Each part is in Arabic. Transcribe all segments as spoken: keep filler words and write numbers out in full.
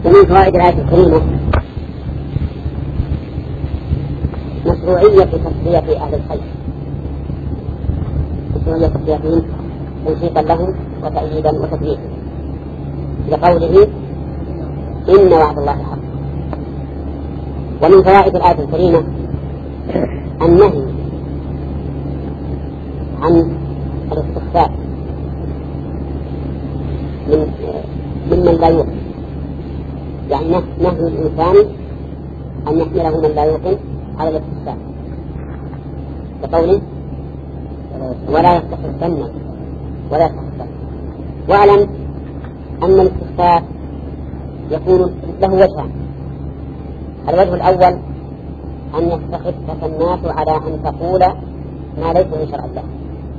ومن فوائد الآية الكريمة مشروعية تصفية أهل الخير، مشروعية تصفيتهم تنشيطا لهم وتأييدا وتثبيتا لقوله إن وعد الله حق. ومن فوائد الآية الكريمة النهي عن الاستخفاف من ممن لا يوقن، يعني نهي الإنسان أن يحمله من لا يوقن على الاستخفاف بقوله ولا يستخفن ولا يستخفن. واعلم أن الاستخفاف يكون له وجهان. الوجه الأول أن يستخفك الناس على أن تقول ما ليس من شرع الله،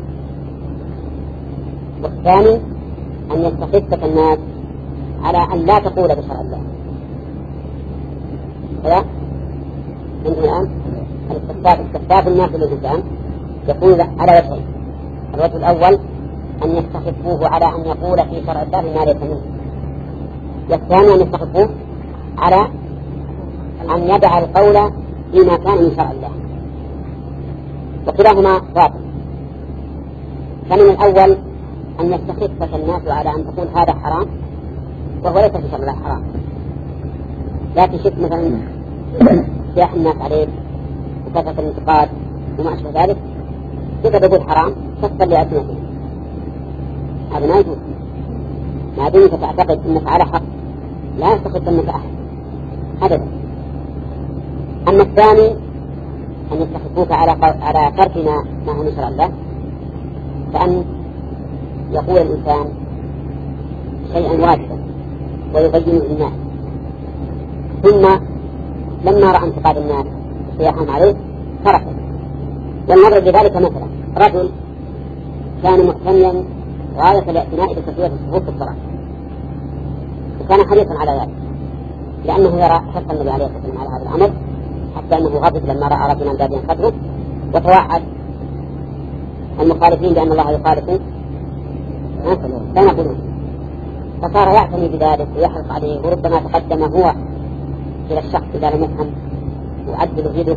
والثاني أن يستخفك الناس على أن لا تقول بشرع الله. هذا عندنا الآن الاستخفاف استخفاف الناس للإنسان يكون على وجهين. الوجه الأول أن يستخفوه على أن يقول في شرع الله ما ليس منه، والثاني أن يستخفوه على أن يدع القول فيما كان من شرع الله، وكلاهما باطل. فمن الأول أن يستخفك الناس على أن تقول هذا حرام وهو ليس في شرع الله حرام، لا تشك مثلا سياح الناس عليك وكثرة الانتقاد وما أشبه ذلك، تقدر تقول حرام تفضل لأسنته، هذا ما يجوز ما دمت تعتقد أنك على حق، لا يستخف أنك أحد أبدا. أما الثاني أن يستخفوك على على ترك ما ما هو من شرع الله، فأن يقول الإنسان شيئا واجبا ويبينه للناس، ثم لما رأى انتقاد الناس وصياحهم عليه تركه. والنظر لذلك مثلا رجل كان مهتميا غاية الاعتناء بتسوية الصفوف في الصلاة، وكان حريصا على ذلك لأنه يرى حرص النبي عليه الصلاة والسلام على هذا الأمر، حتى أنه غضب لما رأى رجلا باديا قدره وتوعد المخالفين بأن الله يخالف لا يقولون، فصار يعتني بذلك ويحرص عليه، وربما تقدم هو إلى الشخص إذا لم يفهم وعدل يده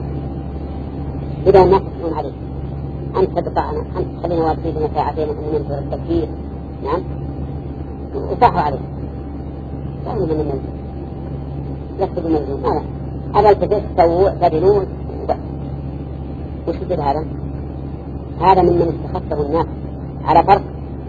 بدأ الناس يسمعون عليه، أنت تدفعنا، أنت تخلينا واقفين ساعتين ومن ننتظر التفكير. نعم، وصاحوا عليه قالوا من المنزل يكتب المنزل ماذا هذا التفكير تسوء تدلون وش يجب هذا؟ هذا ممن استخفه الناس على فرق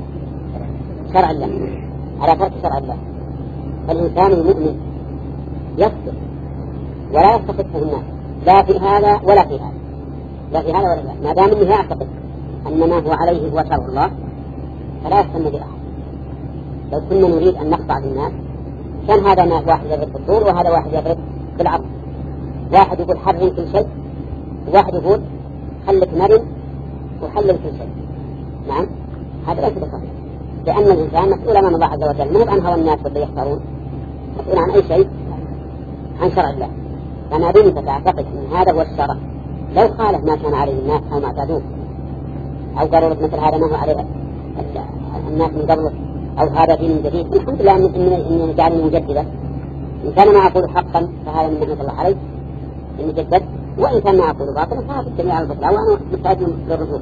شرع الله، على فرق شرع الله. فالإنسان المؤمن يصدق ولا يستخفه الناس لا في هذا ولا في هذا، لا في هذا ولا في هذا، ما دام انه يعتقد ان ما هو عليه هو شرع الله فلا يستنى بأحد. لو كنا نريد ان نخضع للناس كان هذا ما واحد يضرب بالطول وهذا واحد يضرب بالعرض، واحد يقول حرم كل شيء وواحد يقول خلك مرن وحلل كل شيء. نعم، هذا ليس بصحيح، لأن الإنسان مسؤول أمام الله عز وجل، مو عن هوى الناس واللي يختارون، مسؤول عن أي شيء عن شرع الله. فما دمت تعتقد أن هذا هو الشرع، لو خالف ما كان عليه الناس أو ما اعتادوه أو قالوا لك مثل هذا ما هو عليه الناس من قبله أو هذا دين جديد، الحمد لله أن جعلني مجددا. إن كان ما أقول حقا فهذا من نعمة الله علي المجدد، وإن كان ما أقول باطلا فهذا الجميع على البطلان وأنا محتاج للرجوع.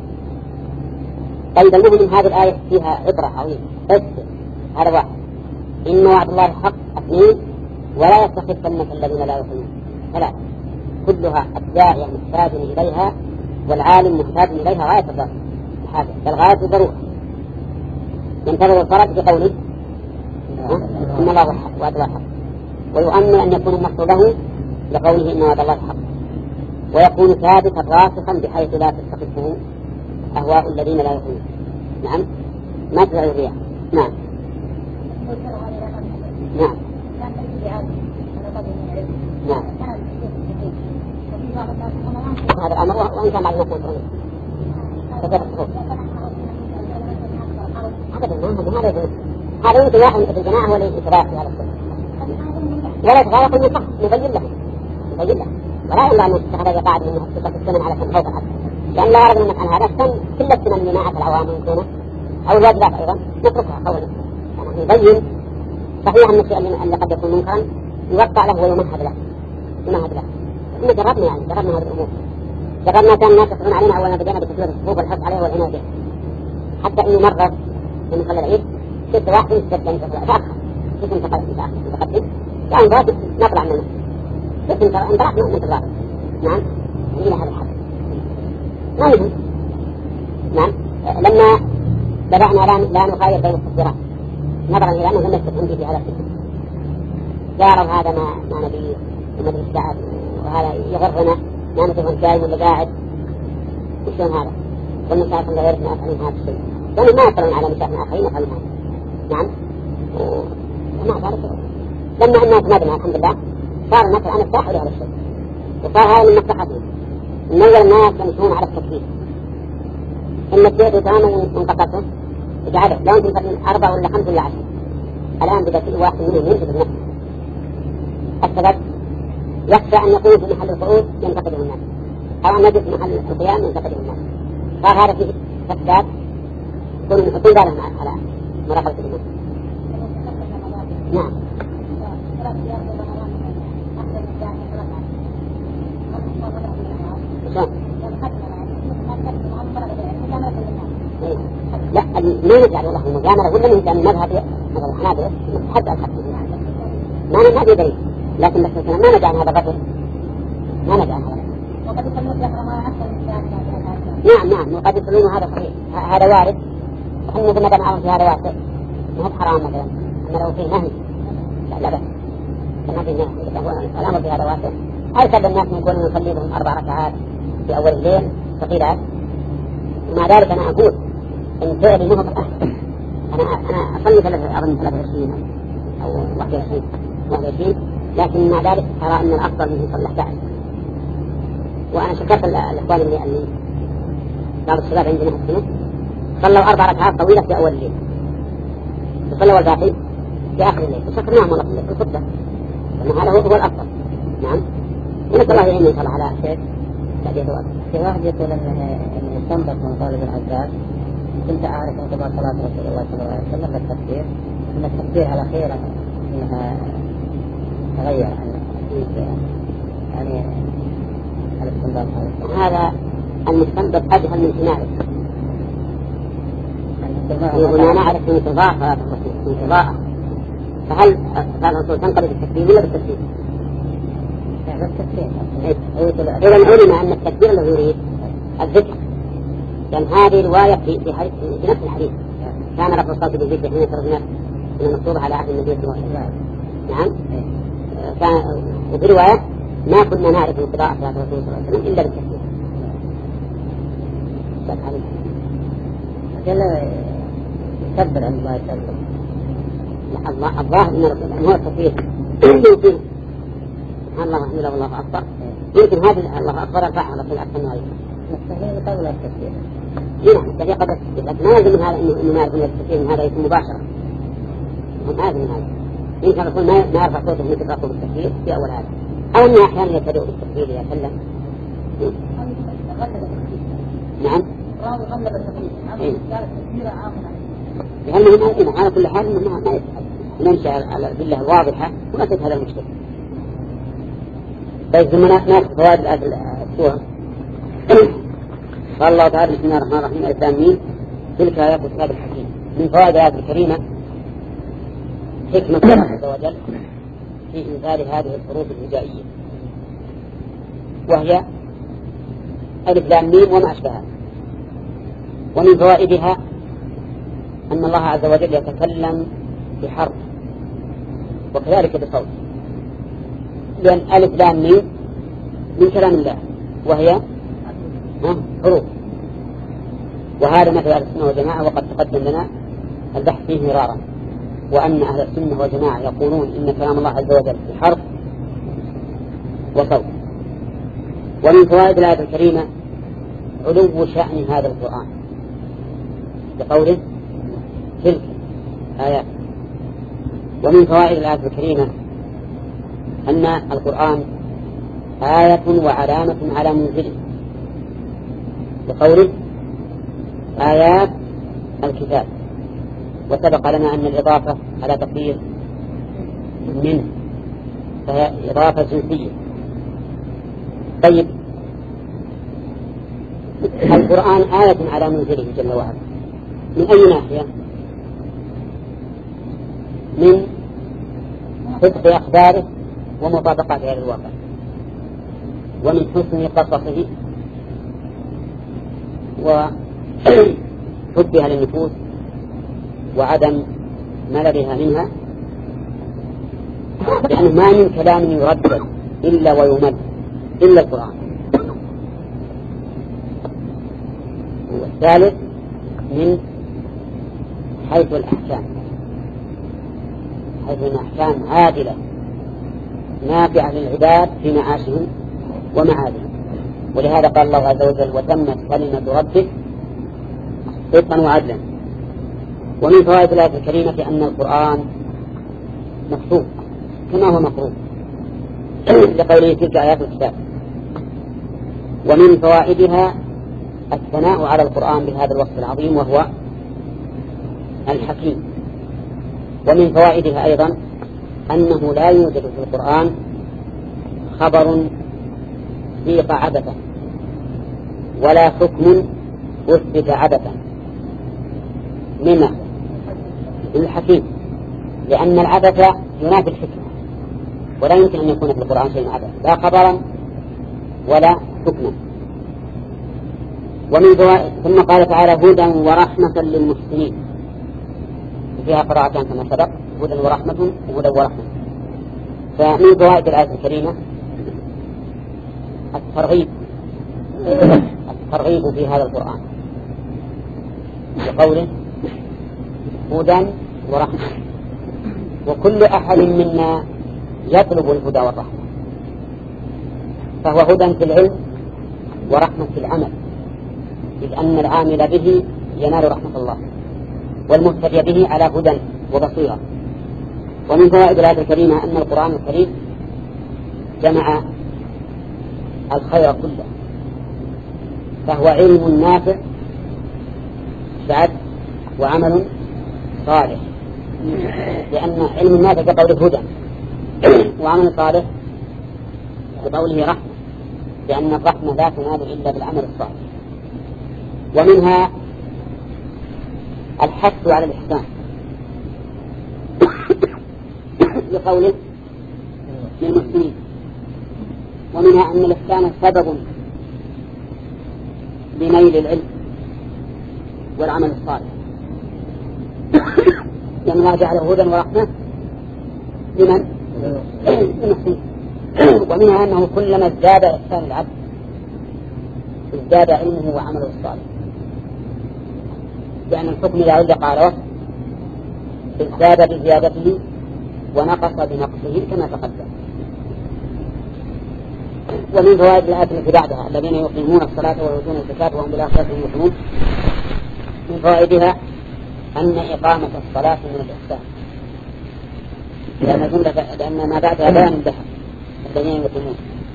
طيب المهم هذه الآية فيها عبرة عظيمة، بس هذا واحد إن وعد الله حق، اثنين ولا يستخفنك الذين لا يؤمنون، ثلاثة كلها الداعية محتاج إليها والعالم محتاج إليها غاية الحاجة بل غاية الضرورة. ينتظر الفرج بقوله إن الله حق وعد الله حق، ويؤمن أن يكون النصر له لقوله إن وعد الله حق، ويكون ثابتا راسخا بحيث لا تستخفه أهواء الذين لا يؤمنون. نعم، ما تدعي الرياح. نعم نعم نعم هذا الأمر وإن كان بعد نقول هذا هذا يمكن واحد من الجماعة ولا يتراك على السنة ولا يتغير من صح نبين له نبين له ولا إلا أن يستخدم قاعد من حقيقة السنن على سنة فوق الحد، لأن لا أرغب منك عن هذا السن كل السنن من معة العوام يمكنه أو الواجبات أيضا نتركها قولا، يعني نبين صحيح أن الشيء اللي قد يكون منكرا يوقع له ويمهد له يمهد له. إحنا جربنا يعني جربنا هذه الأمور، جربنا كان الناس يقولون علينا أول ما بدينا بتسوية الصفوف والحث عليه والعناية به، حتى إنه مرة من صلى العيد شفت واحد يستبدل تأخر شفت متقدم متقدم كان ضابط نطلع منه شفت انطلق من انتظار. نعم إلى هذا الحد ما يهم. نعم لما بدأنا لا لا نخير بين التفسيرات نظرا إلى أنه لم يكن عندي في هذا الفكر جاروا هذا ما ما نبي ومدري الشعب وهذا يغرنا ما نشوفهم شاي ولا قاعد وشون هذا والمشايخ اللي غيرنا أفعلين هذا الشيء لأنه ما يقرون على مشايخ آخرين أفعلين هذا. نعم ومع ذلك لما الناس مدنا الحمد لله صار الناس الآن ارتاحوا لهذا الشيء وصار هذا من مصلحتهم. من أول الناس يمشون على التكفير إن الشيء تماما انقطعته اجعله لو أنت تقدم أربعة ولا خمسة ولا عشر الآن بدأ كل واحد منهم ينجد النفس. السبب يخشى أن يكون في محل القعود ينتقده الناس أو أن يجد في محل القيام ينتقده الناس. صار هذا فيه فساد يكون يحطون بالهم على مراقبة الناس. نعم لا ما نجعل والله المجاملة ولا نجعل المذهب مثل الحنابلة حتى الحق ما نجعل دليل لكن بس ما نجعل هذا الرجل ما نجعل هذا. نعم نعم وقد يقولون هذا صحيح هذا وارد وحنا كنا معهم في هذا واسع ما هو حرام مثلا أما لو فيه نهي لا بس ما فيه نهي الأمر في هذا واسع. أرسل الناس من يقولون نصلي لهم أربع ركعات في أول الليل ثقيلات ومع ذلك أنا أقول إن فعلي ما هو بالأحسن. أنا أنا أصلي ثلاثة أظن ثلاثة وعشرين أو واحد وعشرين واحد وعشرين لكن مع ذلك أرى أن الأفضل منه يصلي أحد عشر. وأنا شكرت الإخوان اللي اللي بعض الشباب عندنا في السنة صلوا أربع ركعات طويلة في أول الليل وصلوا الباقي في آخر الليل وشكرناهم والله في الخطة أن هذا هو الأفضل. نعم ونسأل الله يعين إن شاء الله على شيء. في واحد يقول أن يستنبط من قول ابن عباس كنت أعرف انقضاء صلاة رسول الله صلى الله عليه وسلم بالتكبير أن التكبير الأخيرة أنها تغير يعني الاستنباط هذا المستنبط أجهل من سناره. يقول أنا أعرف من انقضاء صلاة الرسول من انقضاء فهل صلاة الرسول تنقضي بالتكبير ولا بالتسليم؟ إذا علم أن التكبير الذي يريد الذكر لأن هذه رواية في في, في نفس الحديث كان رفع الصوت بالذكر حين يخرج الناس من المكتوب على عهد النبي صلى الله عليه وسلم. نعم كان وفي رواية ما كنا نعرف انقضاء صلاة الرسول صلى الله عليه وسلم إلا بالتكبير. أجل يكبر عند الله يكبر الله الظاهر إن هو التكبير يمكن سبحان الله الحمد لله والله أكبر يمكن هذا الله أكبر الفاعل على كل أكثر نوعين مستحيل قبل التكبير. نعم التكبير قبل التكبير لكن ما يلزم من هذا إنه ما يعرف من التكبير من هذا يكون مباشرة ما يلزم من هذا يمكن يكون ما ما يرفع صوته مثل رفعه بالتكبير في أول هذا أو أنه أحيانا يبتدئ بالتكبير إذا سلم. نعم راوي غلب التكبير قال التكبير عاقل لأنه ما على كل حال إنه ما ما يفعل نمشي على الأدلة الواضحة وما تجد هذا المشكلة. طيب ثم ناخذ فوائد السورة. قال الله تعالى بسم الله الرحمن الرحيم ألف لام ميم تلك آيات الكتاب الحكيم. من فوائد الآيات الكريمة حكمة الله عز وجل في إنزال هذه الحروف الهجائية وهي ألف لام ميم وما أشبهها. ومن فوائدها أن الله عز وجل يتكلم بحرف وكذلك بصوت لأن ألف لام ميم من كلام الله وهي حروف وهذا مثل أهل السنة والجماعة وقد تقدم لنا البحث فيه مرارا وأن أهل السنة والجماعة يقولون إن كلام الله عز وجل بحرف وصوت. ومن فوائد الآية الكريمة علو شأن هذا القرآن بقوله تلك آيات. ومن فوائد الآية الكريمة أن القرآن آية وعلامة على منزله بقوله آيات الكتاب. وسبق لنا أن الإضافة على تقدير منه فهي إضافة جنسية. طيب، القرآن آية على منزله جل وعلا من أي ناحية؟ من صدق أخباره ومطابقتها للواقع، ومن حسن قصصه وحبها للنفوس وعدم مللها منها، لأنه ما من كلام يردد إلا ويمل إلا القرآن. والثالث من حيث الأحكام، حيث الأحكام عادلة نافعة للعباد في معاشهم ومعادهم. ولهذا قال الله عز وجل: وتمت كلمة ربك صدقا وعدلا. ومن فوائد الآية الكريمة أن القرآن مكتوب كما هو مقروء لقوله: تلك آيات الكتاب. ومن فوائدها الثناء على القرآن بهذا الوصف العظيم وهو الحكيم. ومن فوائدها أيضا أنه لا يوجد في القرآن خبر سيق عبثا ولا حكم أثبت عبثا مما الحكيم، لأن العبث ينافي الحكمة، ولا يمكن أن يكون في القرآن شيء عبث لا خبرا ولا حكما. ومن فوائد ثم قال تعالى: هدى ورحمة للمحسنين، فيها قراءتان كما سبق: هدى ورحمة وهدى ورحمة. فمن فوائد الآية الكريمة الترغيب الترغيب في هذا القرآن بقوله هدى ورحمة. وكل أحد منا يطلب الهدى والرحمة، فهو هدى في العلم ورحمة في العمل، إذ أن العامل به ينال رحمة الله والمهتدي به على هدى وبصيرة. ومن فوائد الآية الكريمة أن القرآن الكريم جمع الخير كله، فهو علم نافع بعد وعمل صالح، لأن علم النافع كقوله هدى وعمل صالح كقوله رحمة، لأن الرحمة لا تنال إلا بالعمل الصالح. ومنها الحث على الإحسان لقوله للمسلمين. ومنها أن الإحسان سبب لنيل العلم والعمل الصالح، لأن الله جعله هدى ورحمة لمن؟ للمسلمين. ومنها أنه كلما ازداد إحسان العبد ازداد علمه وعمله الصالح، لأن الحكم إذا علق على وصف ازداد بزيادته ونقص بنقصه كما تقدم. ومن فوائد الآية التي بعدها: الذين يقيمون الصلاة ويؤتون الزكاة وهم بالآخرة هم يوقنون. من فوائدها أن إقامة الصلاة من الإحسان، لأن جملة لأن ما بعدها بيان لها الذين يقيمون.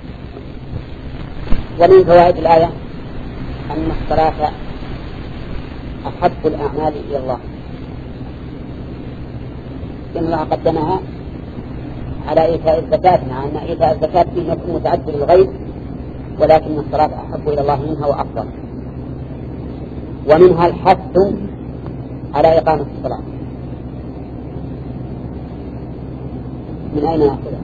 ومن فوائد الآية أن الصلاة أحب الأعمال إلى الله، لأن الله قدمها على إيتاء الزكاة، مع أن إيتاء الزكاة فيه نفع متعدد للغير، ولكن الصلاة أحب إلى الله منها وأفضل. ومنها الحث على إقامة الصلاة. من أين نأخذها؟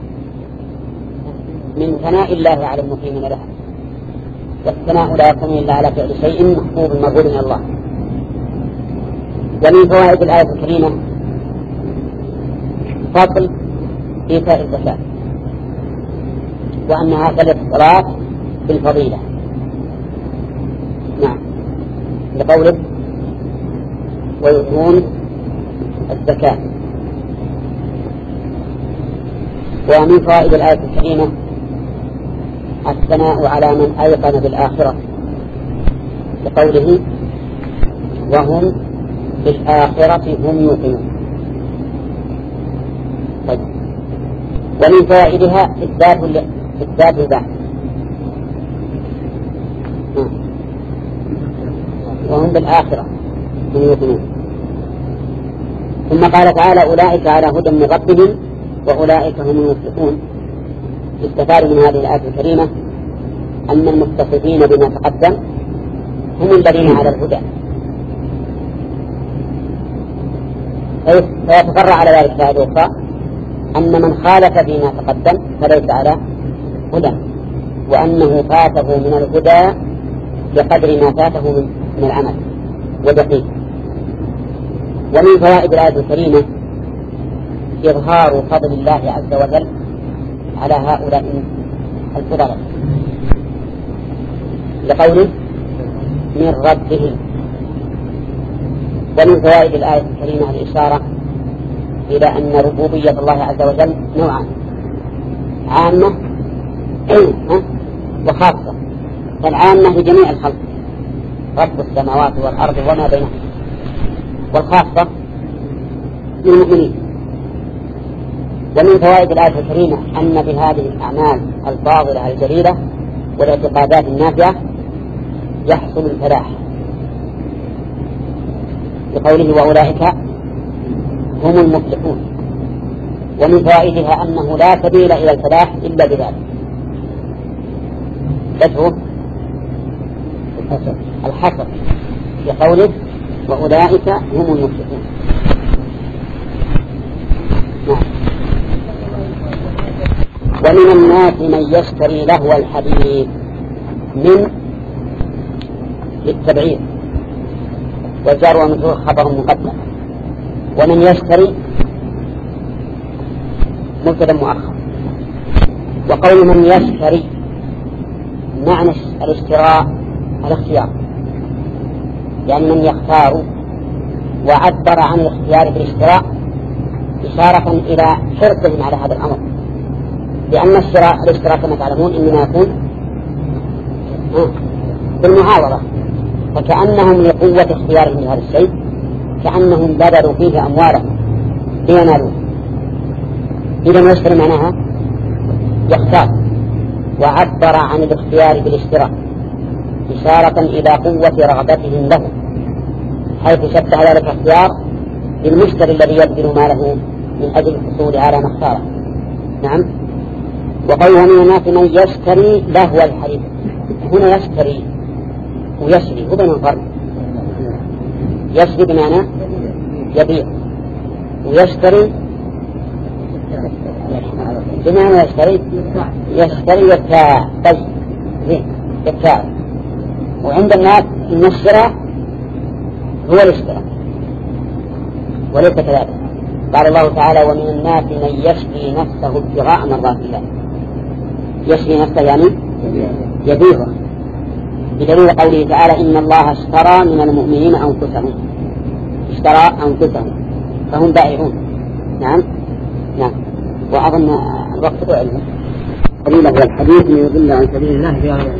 من ثناء الله على المقيمين لها، والثناء لا يكون إلا على فعل شيء محبوب مقبول من الله. ومن فوائد الآية الكريمة فصل إيتاء الزكاة، وأنها تلت الصلاة بالفضيلة. نعم، لقوله ويؤتون الزكاة. ومن فوائد الآية الكريمة الثناء على من أيقن بالآخرة، لقوله وهم بالآخرة هم يوقنون. طيب. ومن فوائدها إثبات إثبات البعث، وهم بالآخرة هم يوقنون. ثم قال تعالى: أولئك على هدى من ربهم وأولئك هم المفلحون. استفاد من هذه الآية الكريمة أن المتصفين بما تقدم هم الذين على الهدى، فيتفرع على ذلك فائدة أخرى أن من خالف فيما تقدم فليس على هدى، وأنه فاته من الهدى بقدر ما فاته من العمل ودقيق. ومن فوائد الآية الكريمة إظهار فضل الله عز وجل على هؤلاء الفضلاء لقوله من ربهم. ومن فوائد الآية الكريمة الإشارة إلى أن ربوبية الله عز وجل نوعان، عامة وخاصة. فالعامة لجميع الخلق، رب السماوات والأرض وما بينهما، والخاصة للمؤمنين. ومن فوائد الآية الكريمة أن بهذه الأعمال الفاضلة الجليلة والاعتقادات النافعة يحصل الفلاح، بقوله وأولئك هم المفلحون. ومن فوائدها أنه لا سبيل إلى الفلاح إلا بذلك، تدعو الحسر بقوله وأولئك هم المفلحون. نعم. ومن الناس من يشتري لهو الحديث من للتبعير، وجار ومجرور خبر مقدم، ومن يشتري مبتدا مؤخر. وقول من يشتري معنى الاشتراء الاختيار، يعني من يختار، وعبر عن الاختيار بالاشتراء إشارة إلى حرصهم على هذا الأمر، لأن الشراء الاشتراء كما تعلمون إنما يكون بالمعاوضة، فكأنهم لقوة اختيارهم لهذا الشيء كأنهم بذلوا فيه أموالهم لينالوه. إذا يشتري معناها يختار، وعبر عن الاختيار بالاشتراء إشارة إلى قوة رغبتهم له، حيث شبه ذلك الاختيار بالمشتري الذي يبذل ماله من أجل الحصول على ما اختاره. نعم. وقوله من الناس من يشتري لهو الحديث، هنا يشتري ويشري وبين الفرق. يشري بمعنى يبيع، ويشتري بمعنى يشتري يشتري يبتاع. طيب يبتاع. وعند الناس إن الشراء هو الاشتراء وليس كذلك. قال الله تعالى ومن الناس من يشري نفسه ابتغاء مرضات الله. يشري نفسه يعني يبيعه، بدليل قوله تعالى إن الله اشترى من المؤمنين أنفسهم، اشترى أنفسهم فهم بائعون. نعم. نعم. وأظن الوقت علم قليلا هو الحديث من يضل عن سبيل الله في هذا.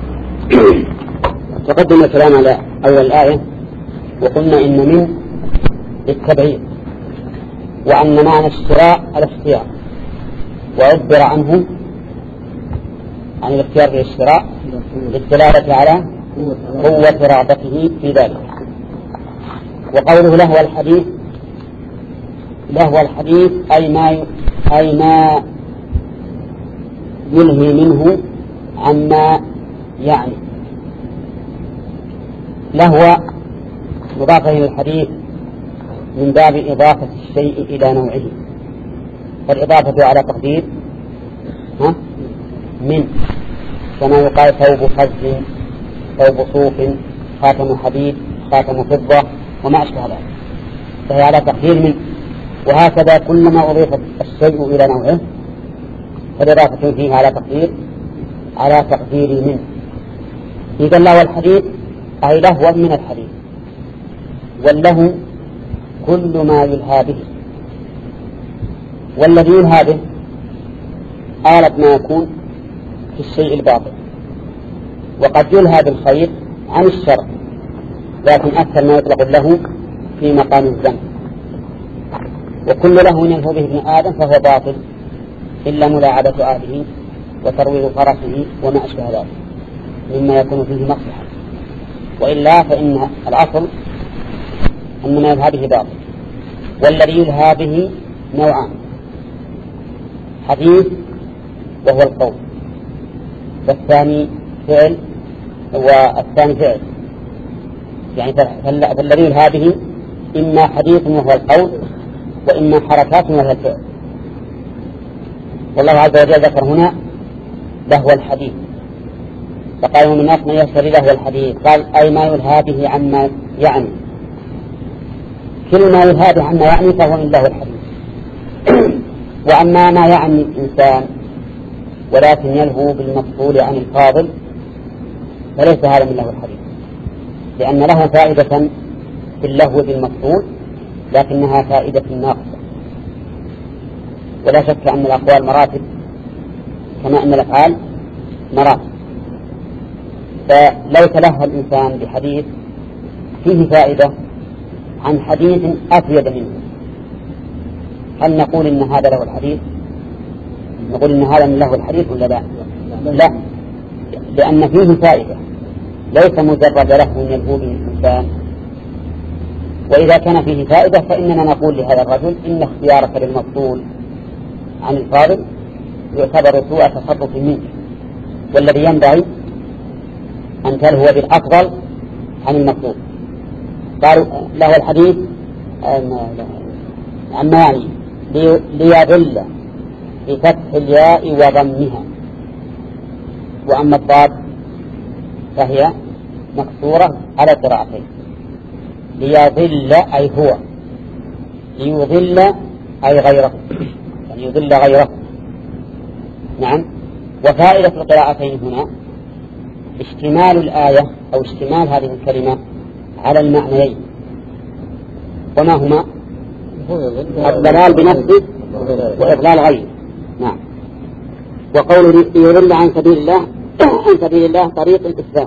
تقدم الكلام على أول الآية وقلنا إن من للتبعير، وأن معنى الشراء الاختيار، وعبر عنه عن الاختيار بالاشتراء للدلالة على قوة رغبته في ذلك. وقوله لهو الحديث، لهو الحديث أي ما أي ما يلهي منه عما يعني. لهو مضافة إلى الحديث من باب إضافة الشيء إلى نوعه، فالإضافة على تقدير ها من، كما يقال ثوب خز، ثوب صوف، خاتم حديد، خاتم فضة وما أشبه ذلك، فهي على تقدير من. وهكذا كلما أضيف الشيء إلى نوعه فالإضافة فيه على تقدير على تقدير من. إذا لهو الحديث أي لهو من الحديث، والله كل ما يلهى به، والذي يلهى به آلة ما يكون في الشيء الباطل، وقد يلهى بالخير عن الشر، لكن أكثر ما يطلق له في مقام الذنب. وكل له يلهى به ابن آدم فهو باطل إلا ملاعبة أهله وترويض فرسه وما أشبه ذلك مما يكون فيه مصلحة، وإلا فإن الأصل أن ما يلهى به باطل. والذي يلهى به نوعان، حديث وهو القول، والثاني فعل والثاني فعل، يعني فالذي هذه إما حديث وهو القول وإما حركات وهو الفعل. والله عز وجل ذكر هنا لهو الحديث، فقال من الناس من يشتري لهو الحديث، قال أي ما يلهى به عما يعني، كل ما يلهى به عما يعني فهو من لهو الحديث. وأما ما يعني الإنسان ولكن يلهو بالمفضول عن الفاضل فليس هذا من لهو الحديث، لأن له فائدة في اللهو بالمفضول لكنها فائدة ناقصة. ولا شك أن الأقوال مراتب كما أن الأفعال مراتب، فلو تلهى الإنسان بحديث فيه فائدة عن حديث أفيد منه، هل نقول إن هذا له الحديث؟ نقول إن هذا من له الحديث ولا لا؟ لا، لأن فيه فائدة ليس مجرد له يلهو به الإنسان. وإذا كان فيه فائدة فإننا نقول لهذا الرجل إن اختيارك للمفضول عن الفاضل يعتبر سوء تصرف منك، والذي ينبغي أن تلهو بالأفضل عن المفضول. قالوا له الحديث عما يعني ليضل بفتح الياء وضمها، وأما الضاد فهي مكسورة على قراءتين، ليضل أي هو، ليضل أي غيره، يعني يضل غيره. نعم. وفائدة القراءتين هنا اشتمال الآية أو اشتمال هذه الكلمة على المعنيين، وما هما؟ الضلال بنفسه وإضلال غيره. نعم. وقول يضل عن سبيل الله، عن سبيل الله طريق الإسلام،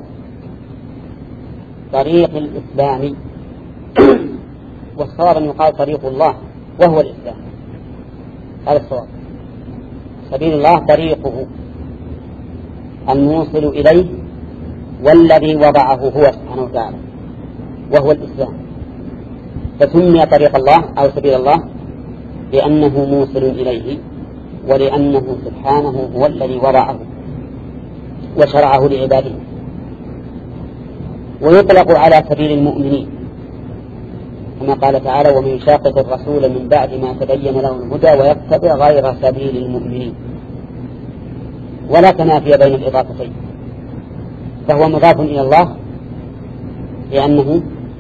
طريق الإسلام، والصواب أن يقال طريق الله وهو الإسلام، هذا الصواب. سبيل الله طريقه الموصل إليه والذي وضعه هو سبحانه وتعالى وهو الإسلام، فسمي طريق الله أو سبيل الله لأنه موصل إليه ولأنه سبحانه هو الذي وضعه وشرعه لعباده. ويطلق على سبيل المؤمنين كما قال تعالى ومن يشاقق الرسول من بعد ما تبين له الهدى ويتبع غير سبيل المؤمنين، ولا تنافي بين الإضافتين، فهو مضاف إلى الله لأنه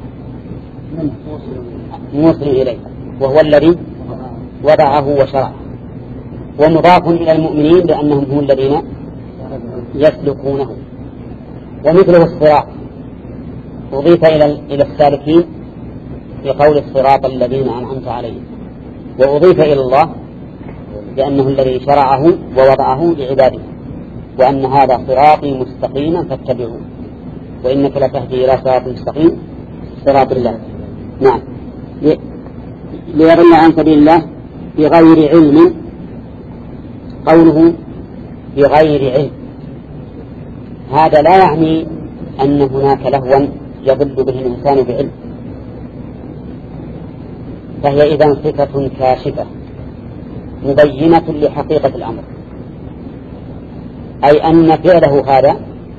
موصل إليه وهو الذي وضعه وشرعه، ومضاف إلى المؤمنين لأنهم هم الذين يسلكونه. ومثله الصراط أضيف إلى إلى السالكين في قول الصراط الذين أنعمت عليهم، وأضيف إلى الله لأنه الذي شرعه ووضعه لعباده، وأن هذا صراطي مستقيما فاتبعوه وإنك لتهدي إلى صراط مستقيم صراط الله. نعم. ليضل عن سبيل الله بغير علم، قوله بغير علم هذا لا يعني أن هناك لهوا يضل به الإنسان بعلم، فهي إذن صفة كاشفة مبينة لحقيقة الأمر، أي أن فعله هذا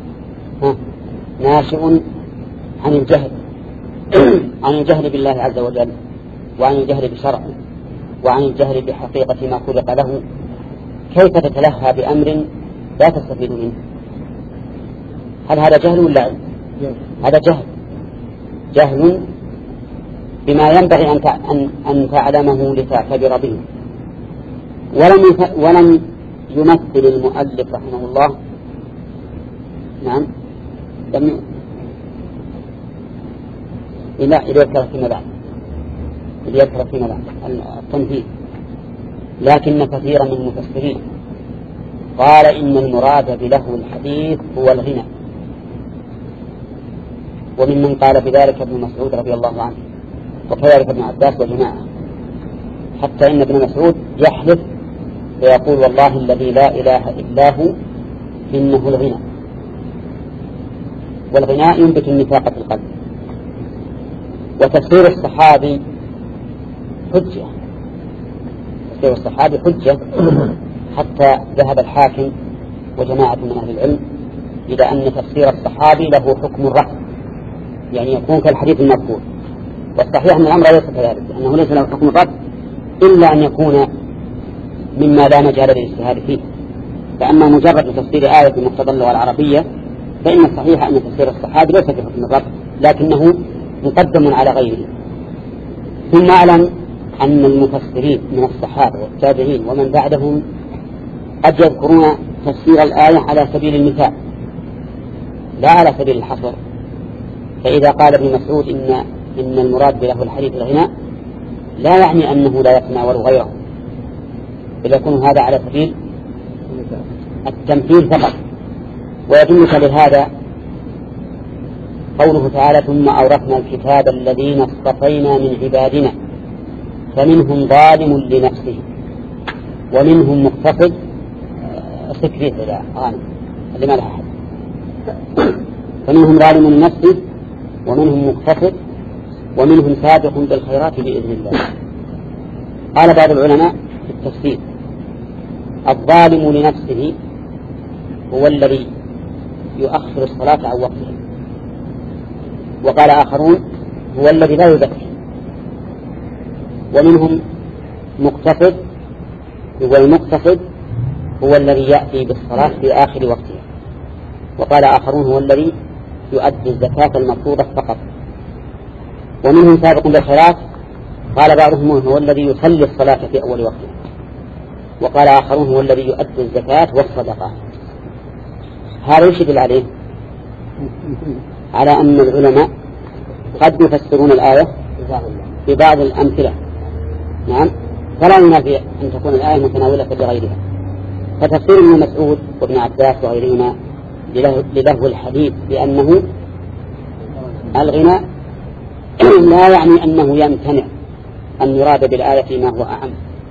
ناشئ عن الجهل عن الجهل بالله عز وجل، وعن الجهل بشرعه، وعن الجهل بحقيقة ما خلق له. كيف تتلهى بأمر لا تستفيد منه؟ هل هذا جهل ولا علم؟ هذا جهل، جهل بما ينبغي أن أن تعلمه لتعتبر به. ولم ولم يمثل المؤلف رحمه الله نعم لم لا يذكر فيما بعد يذكر فيما بعد التنفيذ، لكن كثيرا من المفسرين قال إن المراد بلهو الحديث هو الغنى، وممن قال بذلك ابن مسعود رضي الله عنه، وكذلك ابن عباس وجماعة، حتى إن ابن مسعود يحلف ويقول والله الذي لا إله إلا هو إنه الغنى. والغناء ينبت النفاق في القلب. وتفسير الصحابي حجة، تفسير الصحابي حجة حتى ذهب الحاكم وجماعة من أهل العلم إلى أن تفسير الصحابي له حكم الرفع، يعني يكون كالحديث المذكور. والصحيح أن الأمر ليس كذلك، أنه ليس له حكم الرفع إلا أن يكون مما لا مجال للاجتهاد فيه. فأما مجرد تفسير آية في مقتضى اللغة العربية فإن الصحيح أن تفسير الصحابي ليس بحكم الرفع، لكنه مقدم على غيره. ثم أعلم أن المفسرين من الصحابة والتابعين ومن بعدهم قد يذكرون تفسير الآية على سبيل المثال لا على سبيل الحصر. فإذا قال ابن مسعود إن, إن المراد بله الحديث الغناء لا يعني أنه لا يتناول غيره، بل يكون هذا على سبيل التمثيل فقط. ويدلك لهذا قوله تعالى ثم أورثنا الكتاب الذين اصطفينا من عبادنا فمنهم ظالم لنفسه ومنهم مقتصد سكريت إلى غانم اللي ما لها أحد فمنهم ظالم لنفسه ومنهم مقتصد ومنهم سابق بالخيرات بإذن الله. قال بعض العلماء في التفسير الظالم لنفسه هو الذي يؤخر الصلاة عن وقتها، وقال آخرون هو الذي لا يزكي، ومنهم مقتصد والمقتصد هو الذي يأتي بالصلاة في آخر وقتها، وقال آخرون هو الذي يؤدي الزكاة المفروضة فقط. ومنهم سابق بالخيرات قال بعضهم هو الذي يصلي الصلاة في أول وقتها، وقال آخرون هو الذي يؤدي الزكاة والصدقة. هذا يشدل عليه على أن العلماء قد يفسرون الآية ببعض الأمثلة، نعم، فلا ينافي أن تكون الآية متناولة لغيرها. فتفسير ابن مسعود وابن عباس وغيرهما للهو الحديث بأنه الغناء لا يعني أنه يمتنع أن يراد بالآية ما هو أعم.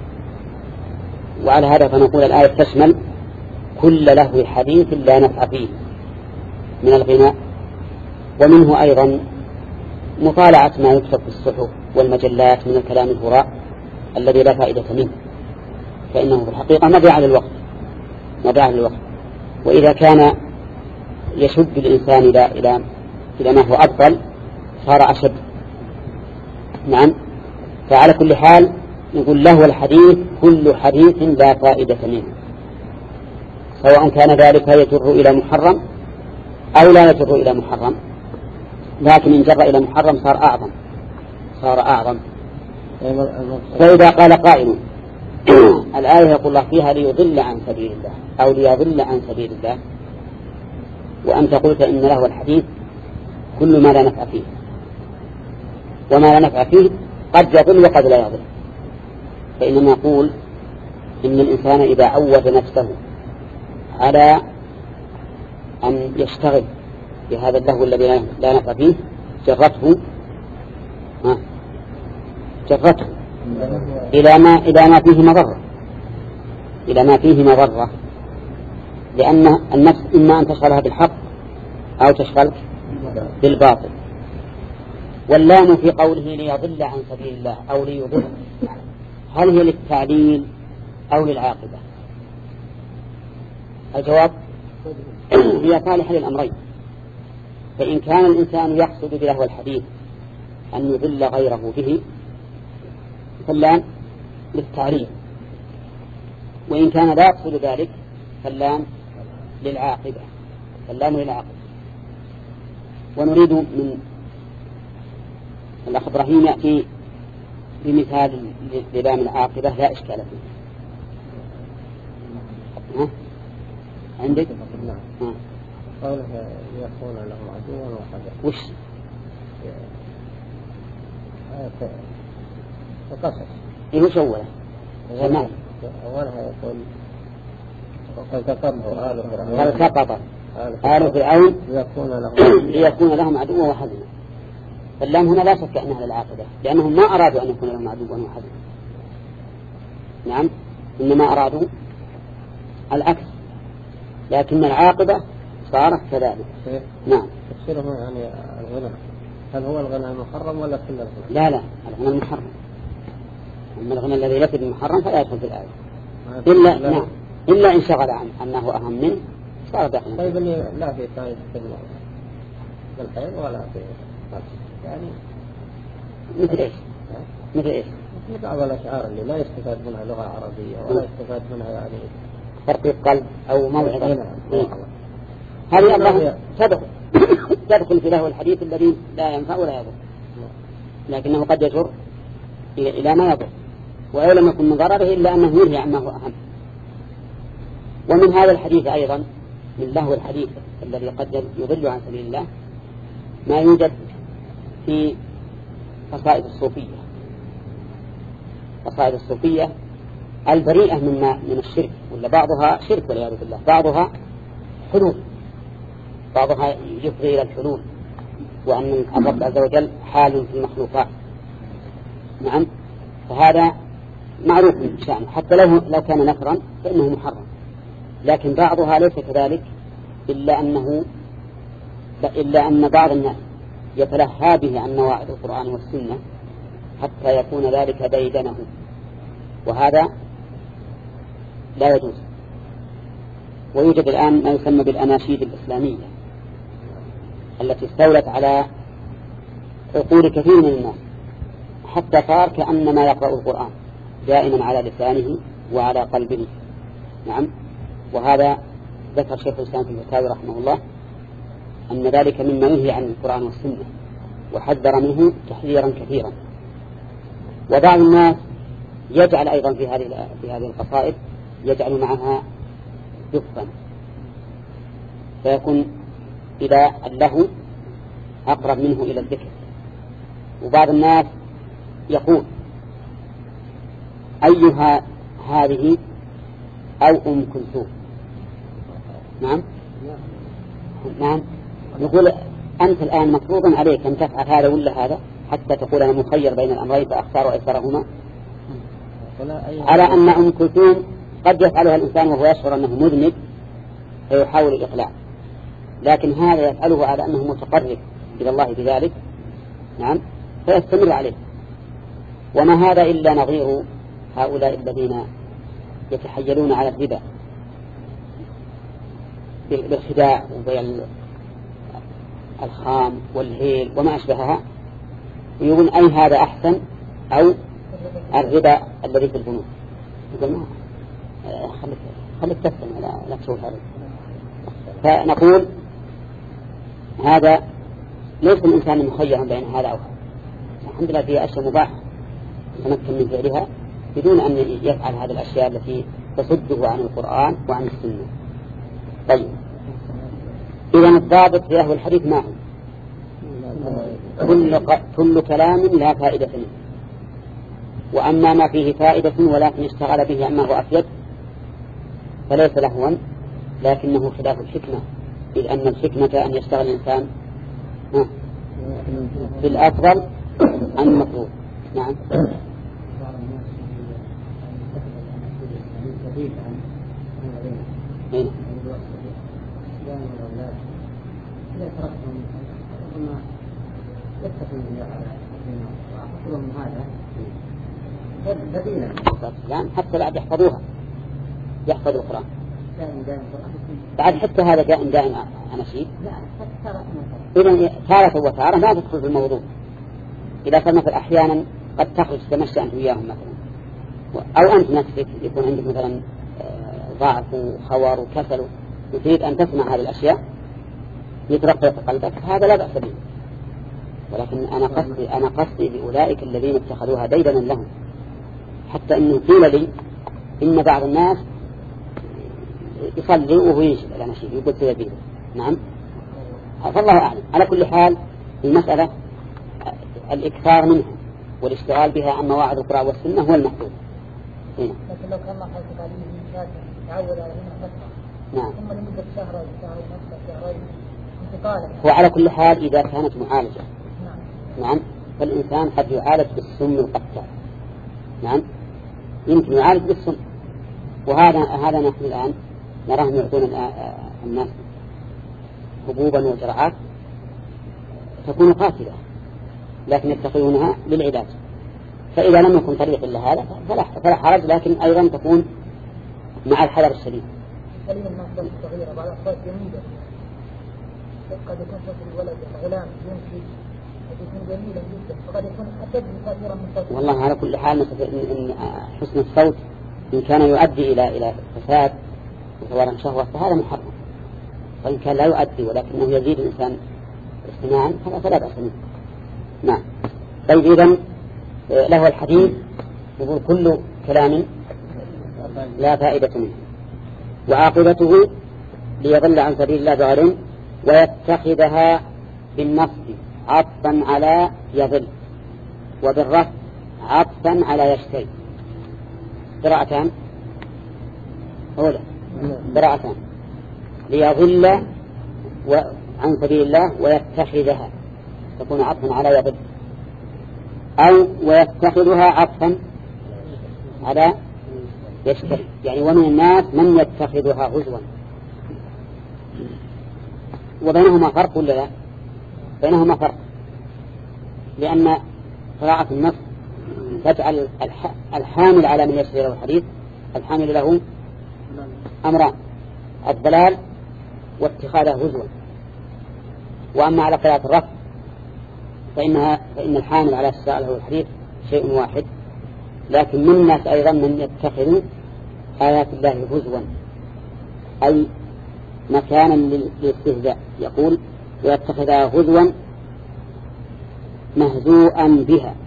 وعلى هذا فنقول الآية تشمل كل لهو حديث لا نفع فيه من الغناء، ومنه أيضا مطالعة ما يكتب في الصحف والمجلات من الكلام الهراء الذي لا فائدة منه، فإنه في الحقيقة مضيعة للوقت مضيعة للوقت. وإذا كان يشد الإنسان إلى إلى إلى ما هو أفضل صار أشد. نعم. فعلى كل حال نقول له الحديث كل حديث لا فائدة منه، سواء كان ذلك يجر إلى محرم أو لا يجر إلى محرم، لكن إن جر إلى محرم صار أعظم صار أعظم. فإذا قال قائل الآية يقول الله فيها ليضل عن سبيل الله أو ليضل عن سبيل الله، وأنت قلت إن له الحديث كل ما لا نفع فيه، وما لا نفع فيه قد يضل وقد لا يضل. فإنما نقول إن الإنسان إذا عود نفسه على أن يشتغل بهذا اللهو الذي لا نفع فيه جرته ها جرته إلى ما إلى ما فيه مضرة إلى ما فيه مضرة لأن النفس إما أن تشغلها بالحق أو تشغل بالباطل. واللام في قوله ليضل عن سبيل الله أو ليضل هل هي للتعليل أو للعاقبة؟ الجواب هي صالحة للأمرين. فإن كان الإنسان يقصد بلهو الحديث أن يضل غيره به فاللام للتعليل، وإن كان لا يقصد ذلك فاللام للعاقبة فاللام للعاقبة. ونريد من الأخ إبراهيم يأتي بمثال للام العاقبة لا إشكال فيه. ها؟ عندك؟ نعم. قوله يكون لهم عدوا وحدا وش؟ القصص. إيه وش أوله؟ زمان. أولها يقول وقد تقبه آل فرعون قال سقط آل فرعون ليكون لهم ليكون لهم عدوا وحزنا. فاللام هنا لا شك أنها للعاقبة لأنهم ما أرادوا أن يكون لهم عدوا وحزنا، نعم، إنما أرادوا العكس، لكن العاقبة صارت كذلك. نعم. تفسيره يعني الغنى هل هو الغنى المحرم ولا كل الغنى؟ لا لا الغنى المحرم، أما الغنى الذي ليس بالمحرم فلا يدخل في الآية إلا نعم إلا إن شغل عن أنه أهم منه صار داخلا. طيب اللي لا في فائدة بالخير ولا في يعني مثل إيش؟ مثل إيش؟ مثل بعض الأشعار اللي لا يستفاد منها لغة عربية ولا يستفاد منها يعني ترقيق قلب أو موعظة. إيه. هذه الله تدخل تدخل في له الحديث الذي لا ينفع ولا يضر، لكنه قد يجر إلى ما يضر، وإن لم يكن من ضرره إلا أنه ينهي عما هو أهم. ومن هذا الحديث أيضا من له الحديث الذي قد يضل عن سبيل الله ما يوجد في قصائد الصوفية. قصائد الصوفية البريئة مما من الشرك، ولا بعضها شرك والعياذ بالله، بعضها حلول، بعضها يفضي إلى الحلول، وأن الرب عز وجل حال في المخلوقات. نعم، فهذا معروف بشأنه، حتى لو لو كان نكرا فإنه محرم. لكن بعضها ليس كذلك، إلا أنه إلا أن بعض الناس يتلهى به عن مواعظ القرآن والسنة حتى يكون ذلك ديدنه، وهذا لا يجوز. ويوجد الآن ما يسمى بالأناشيد الإسلامية التي استولت على عقول كثير من الناس، حتى صار كأنما يقرأ القرآن دائما على لسانه وعلى قلبه. نعم، وهذا ذكر شيخ الإسلام في الفتاوى رحمه الله أن ذلك مما ينهي عن القرآن والسنة، وحذر منه تحذيرا كثيرا. وبعض الناس يجعل أيضا في هذه في هذه القصائد يجعل معها دفا، فيكون إلى اللهو أقرب منه إلى الذكر. وبعض الناس يقول أيها هذه أو أم كلثوم. نعم نعم، يقول أنت الآن مفروض عليك أن تفعل هذا ولا هذا، حتى تقول أنا مخير بين الأمرين فأختار أيسرهما، على أن أم كلثوم قد يفعلها الإنسان وهو يشعر أنه مذنب فيحاول الإقلاع، لكن هذا يفعله على أنه متقرب إلى الله بذلك. نعم، فيستمر عليه. وما هذا إلا نظير هؤلاء الذين يتحيلون على الربا بالخداع وبيع الخام والهيل وما أشبهها، ويقول أي هذا أحسن أو الربا الذي في البنوك. يقول ما خليك خليك تفهم لا لا تشوف هذا. فنقول هذا ليس الإنسان مخيرا بين هذا أو هذا، الحمد لله فيها أشياء مباحة يتمكن من فعلها بدون أن يفعل هذه الأشياء التي تصده عن القرآن وعن السنة. طيب، إذن الضابط في أهل الحديث ما هو؟ كل, كل كلام لا فائدة منه، وأما ما فيه فائدة ولكن اشتغل به أما هو أفيد فليس لهوا، لكنه خلاف الحكمة، إذ أن الحكمة أن يشتغل الإنسان في الأفضل عن المطلوب. نعم. هنا حتى بعد يحفظوها، يحفظ القرآن بعد حتى هذا دائم دائم أناشيد. إذن تارة وتارة ما تدخل في الموضوع. إذا كان مثلا أحيانا قد تخرج تمشي أنت وياهم مثلا، أو أنت نفسك يكون عندك مثلا ضعف وخور وكسل وتريد أن تسمع هذه الأشياء يترقق قلبك، هذا لا بأس به. ولكن أنا قصدي أنا قصدي بأولئك الذين اتخذوها ديدنا لهم، حتى إنه قيل لي إن بعض الناس يصلي وهو ينشد الأناشيد يقول سيبيله. نعم، فالله أعلم. على كل حال المسألة الإكثار منها والاشتغال بها عن مواعظ القرآن والسنة هو المحدود. لكن لو كان الله حيث قال تعود على هنا فترة، نعم، ثم لمدة شهر أو شهر ونصف شهرين انتقالا. وعلى كل حال إذا كانت معالجة، نعم نعم، فالإنسان قد يعالج بالسم القتال. نعم، يمكن يعالج بالسم. وهذا هذا نحن الآن نراهم يعطون الناس حبوبا وجرعات تكون قاتلة، لكن يتخذونها للعلاج. فإذا لم يكن طريق إلا هذا فلا, فلا حرج، لكن أيضا تكون مع الحذر الشديد. كلمة الناس بس صغيرة بعد أخوات جميلة قد يكون شكل الولد الغلام يمشي قد يكون جميلا جدا وقد يكون أشد تأثيرا من صوته. والله على كل حال إن حسن الصوت إن كان يؤدي إلى إلى فساد وصورا شهوة فهذا محرم، وإن كان لا يؤدي ولكنه يزيد الإنسان استماعا فلا بأس منه. نعم. طيب إذن له الحديث يقول كل كلام لا فائدة منه وعاقبته ليضل عن سبيل الله بغير ويتخذها بالنصب عطفا على يضل وبالرفع عطفا على يشتري. قراءتان أولا قراءتان ليضل عن سبيل الله ويتخذها تكون عطفا على يضل أو ويتخذها عطفا على يشتري. يعني ومن الناس من يتخذها هزوا. وبينهما فرق ولا لا؟ بينهما فرق، لأن قراءة النص تجعل الحامل على من يشتري له الحديث الحامل له أمران: الضلال واتخاذه هزوا. وأما على قراءة الرفع فإنها فإن الحامل على اشتراء له الحديث شيء واحد، لكن من الناس أيضا من يتخذ آيات الله هزوا أي مكانا للاستهزاء. يقول ويتخذها هزوا مهزوءا بها.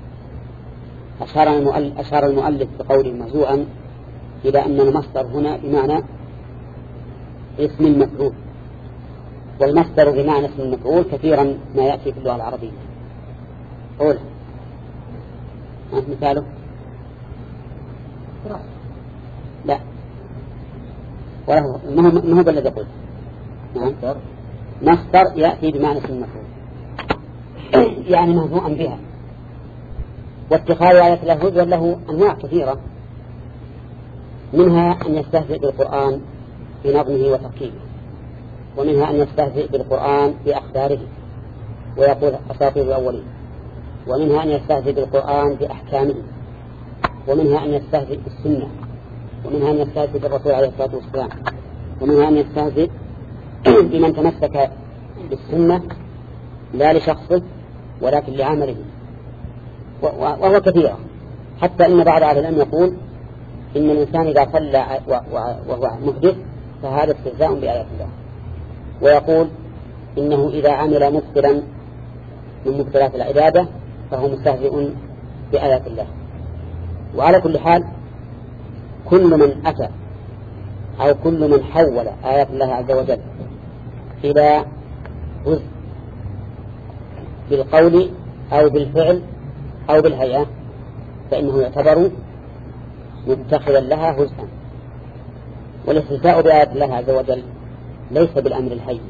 أشار المؤلف بقوله مهزوءا إلى أن المصدر هنا بمعنى اسم المفعول، والمصدر بمعنى اسم المفعول كثيرا ما يأتي في اللغة العربية. قول مثاله لا وله ما هو بالذي قلت. نعم. مصدر يأتي بمعنى اسم المفعول يعني مهزوءا بها. واتخاذ آيات الله هزوا له أنواع كثيرة، منها أن يستهزئ بالقرآن بنظمه وتركيبه، ومنها أن يستهزئ بالقرآن بأخباره ويقول أساطير الأولين، ومنها أن يستهزئ بالقرآن بأحكامه، ومنها أن يستهزئ بالسنة، ومنها أن يستهزئ بالرسول عليه الصلاة والسلام، ومنها أن يستهزئ بمن تمسك بالسنة لا لشخصه ولكن لعمله، وهو كثيرا. حتى إن بعض أهل العلم يقول إن الإنسان إذا صلى وهو محدث فهذا استهزاء بآيات الله، ويقول إنه إذا عمل مبطلا من مبطلات العبادة فهو مستهزئ بآيات الله. وعلى كل حال كل من أتى أو كل من حول آيات الله عز وجل إلى هزء بالقول أو بالفعل أو بالهيئة فإنه يعتبر متخذا لها هزءا. والاستهزاء بآيات الله عز وجل ليس بالأمر الهين،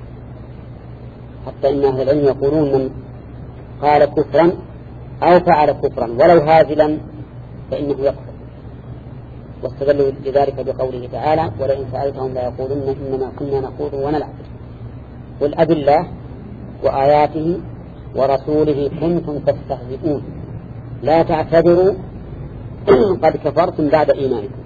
حتى إن أهل العلم يقولون من قال كفرا أو فعل كفرا ولو هازلا فإنه يكفر، واستدلوا لذلك بقوله تعالى ولئن سألتهم لا يقولون إنما كنا نخوض ونلعب قل أب الله وآياته ورسوله كنتم تستهزئون لا تعتذروا قد كفرتم بعد إيمانكم.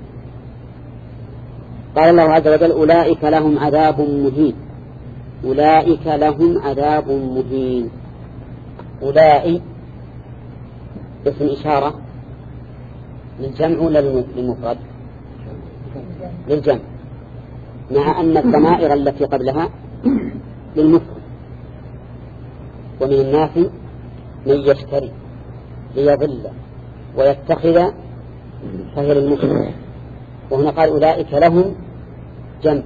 قال الله عز وجل أولئك لهم عذاب مهين. أولئك لهم عذاب مهين. أولئك اسم إشارة للجمع ولا للمفرد؟ للجمع، مع أن الضمائر التي قبلها للمفرد. ومن الناس من يشتري ليضل ويتخذ فهي للمفرد. وهنا قال أولئك لهم جمع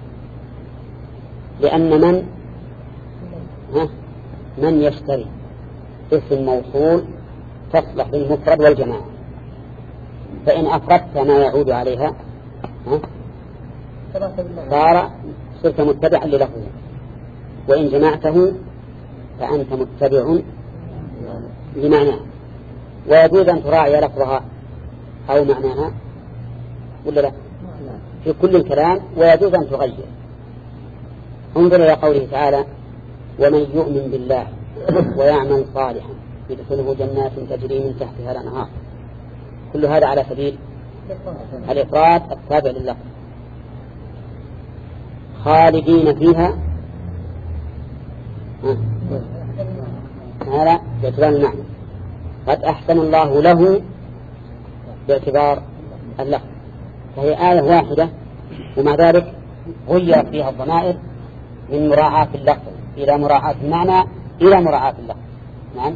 لأن من ها من يشتري اسم موصول تصلح للمفرد والجماعة، فإن أفردت ما يعود عليها صار صرت متبعا للفظه، وإن جمعته فأنت متبع لمعناه. ويجوز أن تراعي لفظها أو معناها ولا لا في كل الكلام، ويجوز أن تغير. انظر إلى قوله تعالى ومن يؤمن بالله ويعمل صالحا يدخله جنات تجري من تحتها الأنهار. كل هذا على سبيل الإفراد التابع لللفظ. خالدين فيها هذا باعتبار المعنى، قد أحسن الله له باعتبار اللفظ، فهي آية واحدة ومع ذلك غيرت فيها الضمائر من مراعاة اللفظ إلى مراعاة المعنى إلى مراعاة اللفظ. نعم.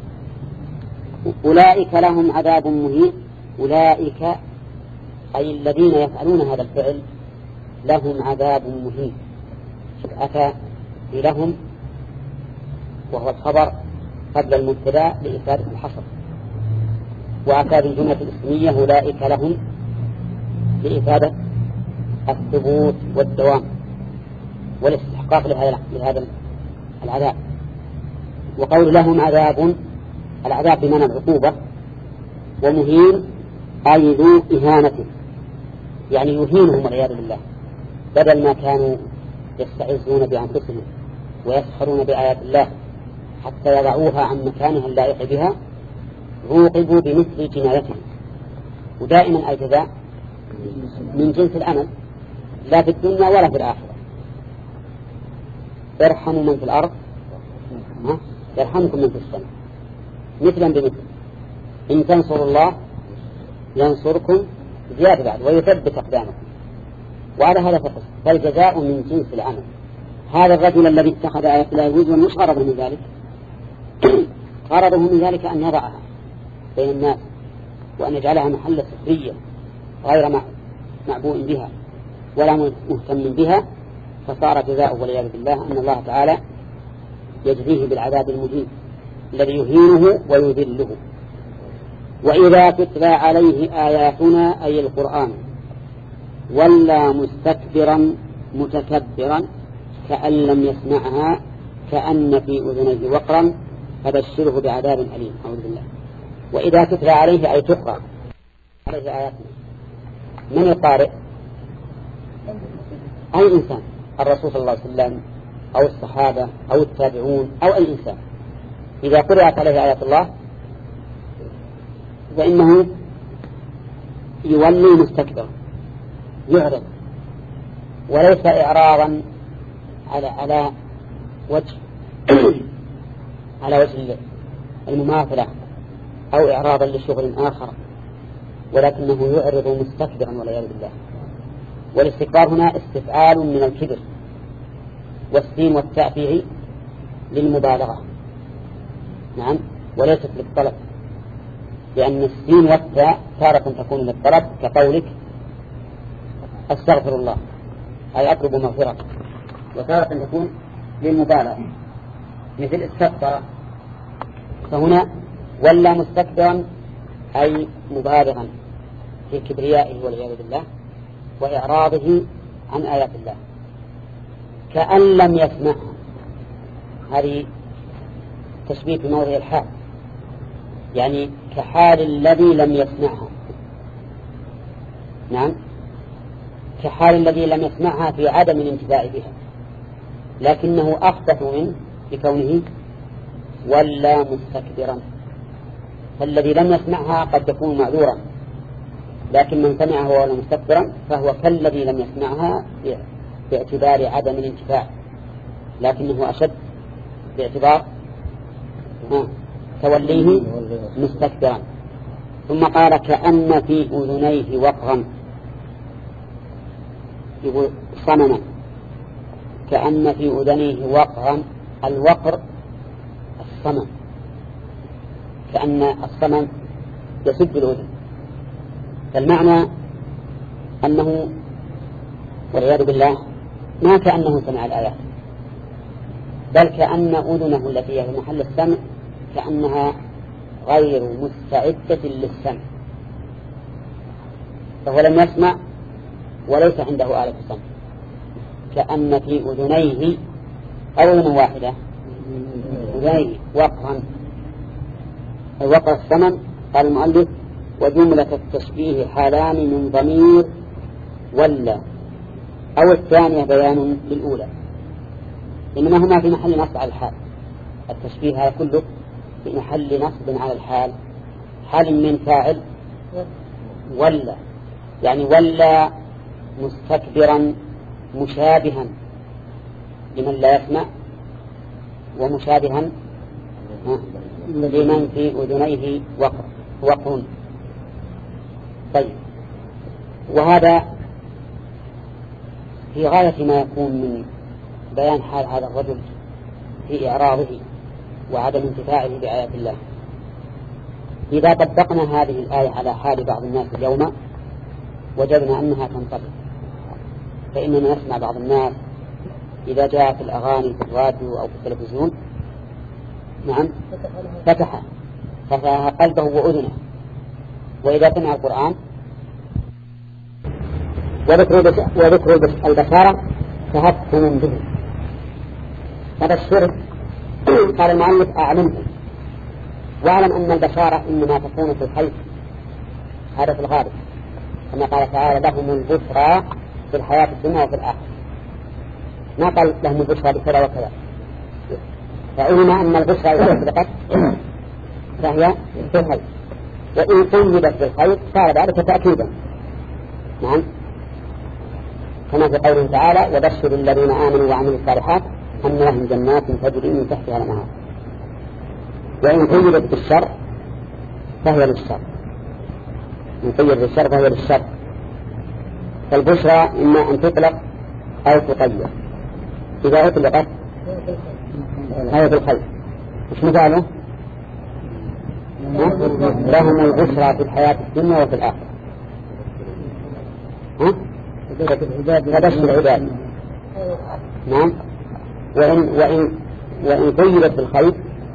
أولئك لهم عذاب مهين، أولئك أي الذين يفعلون هذا الفعل لهم عذاب مهين. أتى لهم وهو الخبر قبل المبتدأ لإفادة الحصر، وأتى بالجملة الاسمية أولئك لهم لإفادة الثبوت والدوام والاستحقاق لهذا العذاب. وقول لهم عذاب، العذاب بمعنى العقوبة، ومهين أي ذو إهانة، يعني يهينهم والعياذ بالله، بدل ما كانوا يستعزون بأنفسهم ويسخرون بآيات الله حتى يضعوها عن مكانها اللائق بها، عوقبوا بمثل جنايتهم. ودائما الجزاء من جنس العمل، لا في الدنيا ولا في الآخرة. ارحموا من في الأرض يرحمكم من في السماء، مثلا بمثل. إن تنصروا الله ينصركم زيادة بعد ويثبت أقدامكم. وعلى هذا فقط، فالجزاء من جنس العمل. هذا الرجل الذي اتخذ آيات الله وجوا مش غرضه من ذلك، غرضه من ذلك أن يضعها بين الناس وأن يجعلها محل سخرية غير معبوء بها ولا مهتم بها، فصار جزاؤه والعياذ بالله أن الله تعالى يجزيه بالعذاب المهين الذي يهينه ويذله. وإذا تتلى عليه آياتنا أي القرآن ولا مستكبرا متكبرا كأن لم يسمعها كأن في أذنيه وقرا فبشره بعذاب أليم. أعوذ بالله. وإذا تتلى عليه أي تقرأ عليه آياتنا، من القارئ؟ أي إنسان، الرسول صلى الله عليه وسلم أو الصحابة أو التابعون أو أي إنسان، إذا قرأت عليه آيات الله فإنه يولي مستكبر يعرض، وليس إعراضا على على وجه على وجه المماثلة أو إعراضا لشغل آخر، ولكنه يعرض مستكبرا والعياذ بالله. والاستكبار هنا استفعال من الكبر، والسين والتاء فيه للمبالغة. نعم، وليست للطلب، لأن السين والتاء تارة تكون للطلب كقولك أستغفر الله أي أطلب مغفرة، وتارة تكون للمبالغة مثل استكبر. فهنا ولا مستكبرا أي مبالغا في كبريائه والعياذ بالله وإعراضه عن آيات الله كأن لم يسمعها. هذه تشبيه في موضع الحال، يعني كحال الذي لم يسمعها. نعم، كحال الذي لم يسمعها في عدم الانتفاع بها، لكنه أخبث منه بكونه ولا مستكبرا. فالذي لم يسمعها قد يكون معذورا، لكن من سمعه ولا مستكبرا فهو كالذي لم يسمعها باعتبار عدم الانتفاع، لكنه أشد باعتبار توليه مستكبرا. ثم قال كأن في أذنيه وقرا، يقول صمما، كأن في أذنيه وقرا. الوقر الصمم، كأن الصمم يسد الأذن، فالمعنى أنه والعياذ بالله ما كأنه سمع الآيات، بل كأن أذنه التي هي في محل السمع كأنها غير مستعدة للسمع، فهو لم يسمع وليس عنده آلة السمع. كأن في أذنيه أذن واحدة، أذنيه وقرا، الوقر الصمم. قال المؤلف وجملة التشبيه حالان من ضمير ولا، أو الثانية بيان للأولى، إنما هما في محل نصب على الحال. التشبيه هذا كله في محل نصب على الحال، حال من فاعل ولا، يعني ولا مستكبرا مشابها لمن لا يسمع ومشابها لمن في أذنيه وقر وقر. طيب، وهذا في غاية ما يكون من بيان حال هذا الرجل في إعراضه وعدم انتفاعه بآيات الله. إذا طبقنا هذه الآية على حال بعض الناس اليوم وجدنا أنها تنطبق، فإننا نسمع بعض الناس إذا جاءت الأغاني في الراديو أو في التلفزيون نعم فتح فتح قلبه وأذنه، وإذا سمع القرآن وذكر وذكر البشارة تهكم به. هذا الشرك. قال المؤلف أعلمكم واعلم أن البشارة إنما تكون في الخير، هذا في الغالب، كما قال تعالى لهم البشرى في الحياة الدنيا وفي الآخرة، ما قال لهم البشرى بكذا وكذا. فإنما أن البشرى إذا سبقت فهي في الخير، وإن قيدت بالخير صار ذلك تأكيدا. نعم، كما في قوله تعالى وبشر الذين آمنوا وعملوا الصالحات أن لهم جنات تجري من تحتها الأنهار. وإن قيدت بالشر فهي للشر، إن قيدت بالشر فهي للشر. فالبشرى إما أن تطلق أو تقيد. إذا أطلقت هي بالخير. مش مثاله لهم البشرى في الحياة الدنيا وفي الآخرة. ها؟ فبشر العباد. نعم. وإن وإن وإن قيدت بالخير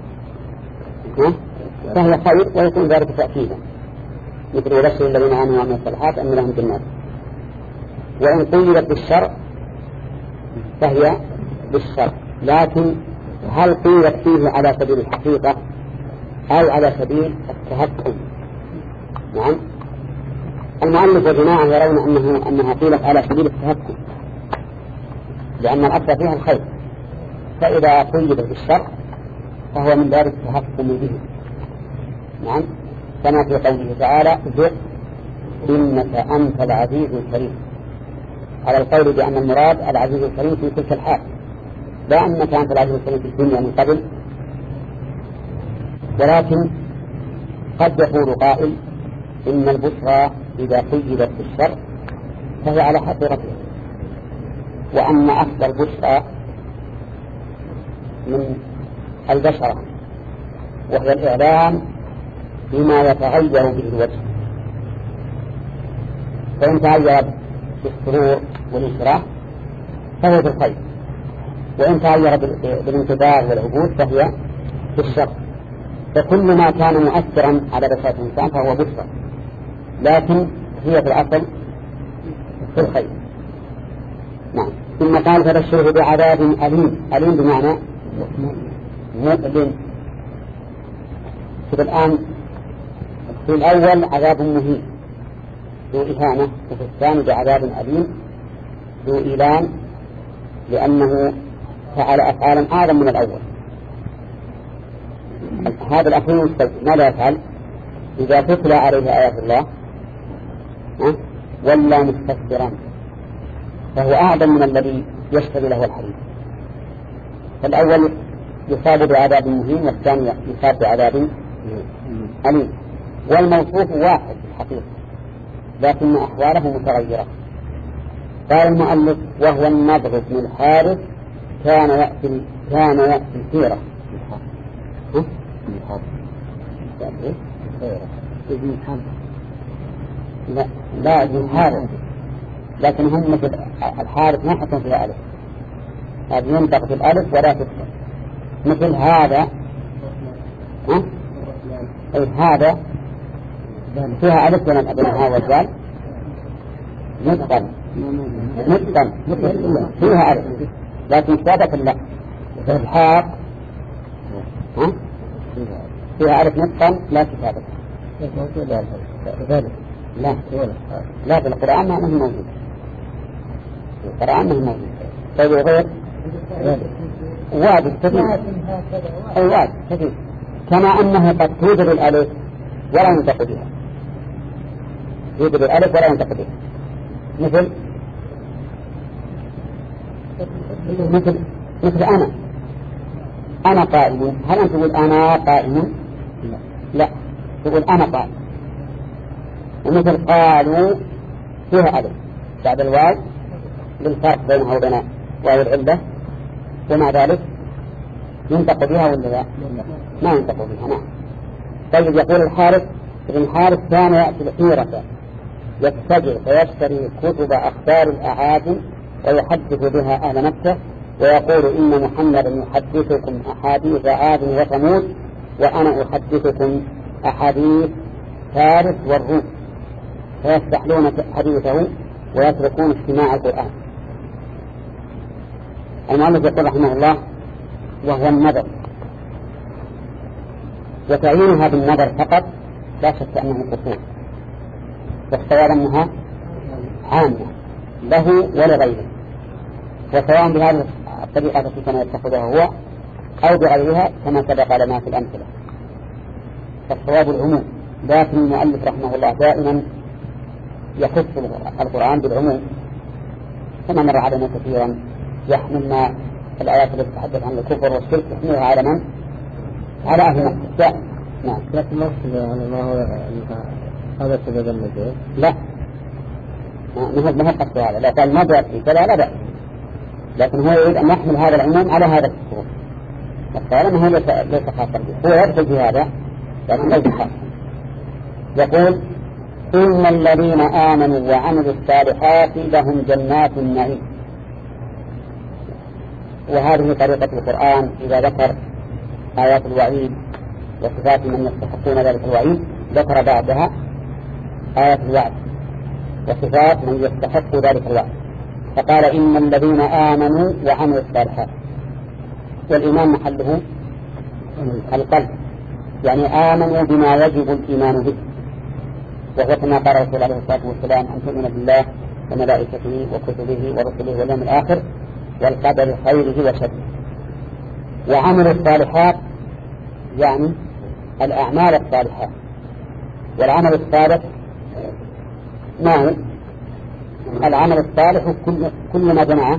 فهي خير ويكون ذلك تأكيدا، مثل يبشر الذين آمنوا وعملوا الصالحات أن لهم جنات. وإن قيدت بالشر فهي بالشر، لكن هل قيدت فيه على سبيل الحقيقة أو على سبيل التهكم؟ نعم، المؤلف وجماعة يرون أنه أنها قيلت على سبيل التهكم، لأن الأصل فيها الخير، فإذا قيدت بالشر فهو من باب التهكم به. نعم، كما في قوله تعالى ذق إنك أنت العزيز الكريم، على القول بأن المراد العزيز الكريم في تلك الحال، لا أنك أنت العزيز الكريم في الدنيا من قبل. ولكن قد يقول قائل إن البشرى إذا قيدت بالشر فهي على حقيقتها، وأن أصل البشرى من البشرة وهي الإعلام بما يتغير به الوجه، فإن تغير بالسرور والإشراح فهي بالخير، وإن تغير بالانتظار والعبود فهي بالشر. فكل ما كان مؤثرا على بشرة الإنسان فهو بشرى، لكن هي في الأصل في الخير. نعم. ثم قال فبشره بعذاب أليم. أليم بمعنى مؤلم. في الآن في الأول عذاب مهين ذو إهانة، وفي الثاني بعذاب أليم ذو إيلام، لأنه فعل أفعالا أعظم من الأول. هذا الأخير ماذا يفعل؟ إذا تتلى عليه آيات الله ولا مستكبرا فهو أعظم من الذي يشتري له الحديث. فالأول يصاب بعذاب مهين والثاني يصاب بعذاب أليم، والموصوف واحد في الحقيقة لكن أحواله متغيرة. قال المؤلف وهو النضر بن الحارث كان يأتي كان يأتي السيرة لا لا ابن الحارث، لكن هم مثل الحارث ما حكم فيها ألف، هذا ينطق بالألف ولا تكتب، مثل هذا ها أي هذا فيها ألف ولا بينها والدال نطقا نطقا فيها ألف لكن كتابة لا. الحاق ها فيها ألف نطقا لا كتابة. لا لا في القرآن ما هو موجود، في القرآن ما هو موجود. طيب غير واجب كثير، أي واجب كثير، كما أنه قد توجد الألف ولا ينطق بها، توجد الألف ولا ينطق بها، مثل مثل مثل أنا أنا قائم. هل أنت تقول أنا قائم؟ لا، تقول أنا قائم. ومثل قالوا فيها ألف بعد الواو للفرق بينها وبين واو العلة، ومع ذلك ينطق بها ولا لا؟ ما ينطق بها. نعم. طيب يقول الحارث ابن الحارث كان يأتي الحيرة يتجر فيشتري كتب أخبار الأعاجم ويحدث بها أهل مكة ويقول إن محمدا يحدثكم أحاديث عاد وثمود وأنا أحدثكم أحاديث فارس والروم، فيستحلون حديثه ويتركون استماع القرآن. المؤلف يقول رحمه الله وهو النظر، وتعيينها بالنظر فقط لا شك أنه قصور، واختيار أنها عامة له ولغيره، وسواء بهذه الطريقة التي كان يتخذها هو أو بغيرها كما سبق لنا في الأمثلة. فالصواب العموم، لكن المؤلف رحمه الله دائما يخص القرآن بالعموم، كما مر علينا كثيرا يحملنا الآيات التي تتحدث عن الكفر والشرك يحملها على من؟ على أهل مكة. نعم. لكن ما ما هو هذا سبب النزول؟ لا، ما ما هو قصد هذا. لا قال ما بأسي كذا لا بأس، لكن هو يريد أن يحمل هذا العموم على هذا الكفر. فقال ما هو ليس خاصا به، هو يدخل في هذا لكن ليس خاصا. يقول إن الذين آمنوا وعملوا الصالحات لهم جنات النعيم. وهذه طريقة القرآن إذا ذكر آيات الوعيد وصفات من يستحقون ذلك الوعيد ذكر بعدها آيات الوعد وصفات من يستحق ذلك الوعد، فقال إن الذين آمنوا وعملوا الصالحات. والإيمان محله القلب، يعني آمنوا بما يجب الإيمان به، وهو كما قال رسول الله عليه الصلاة والسلام أن تؤمن بالله وملائكته وكتبه ورسله واليوم الآخر والقدر خيره وشره. وعمل الصالحات يعني الأعمال الصالحات، والعمل الصالح ما هو؟ العمل الصالح كل, كل ما جمع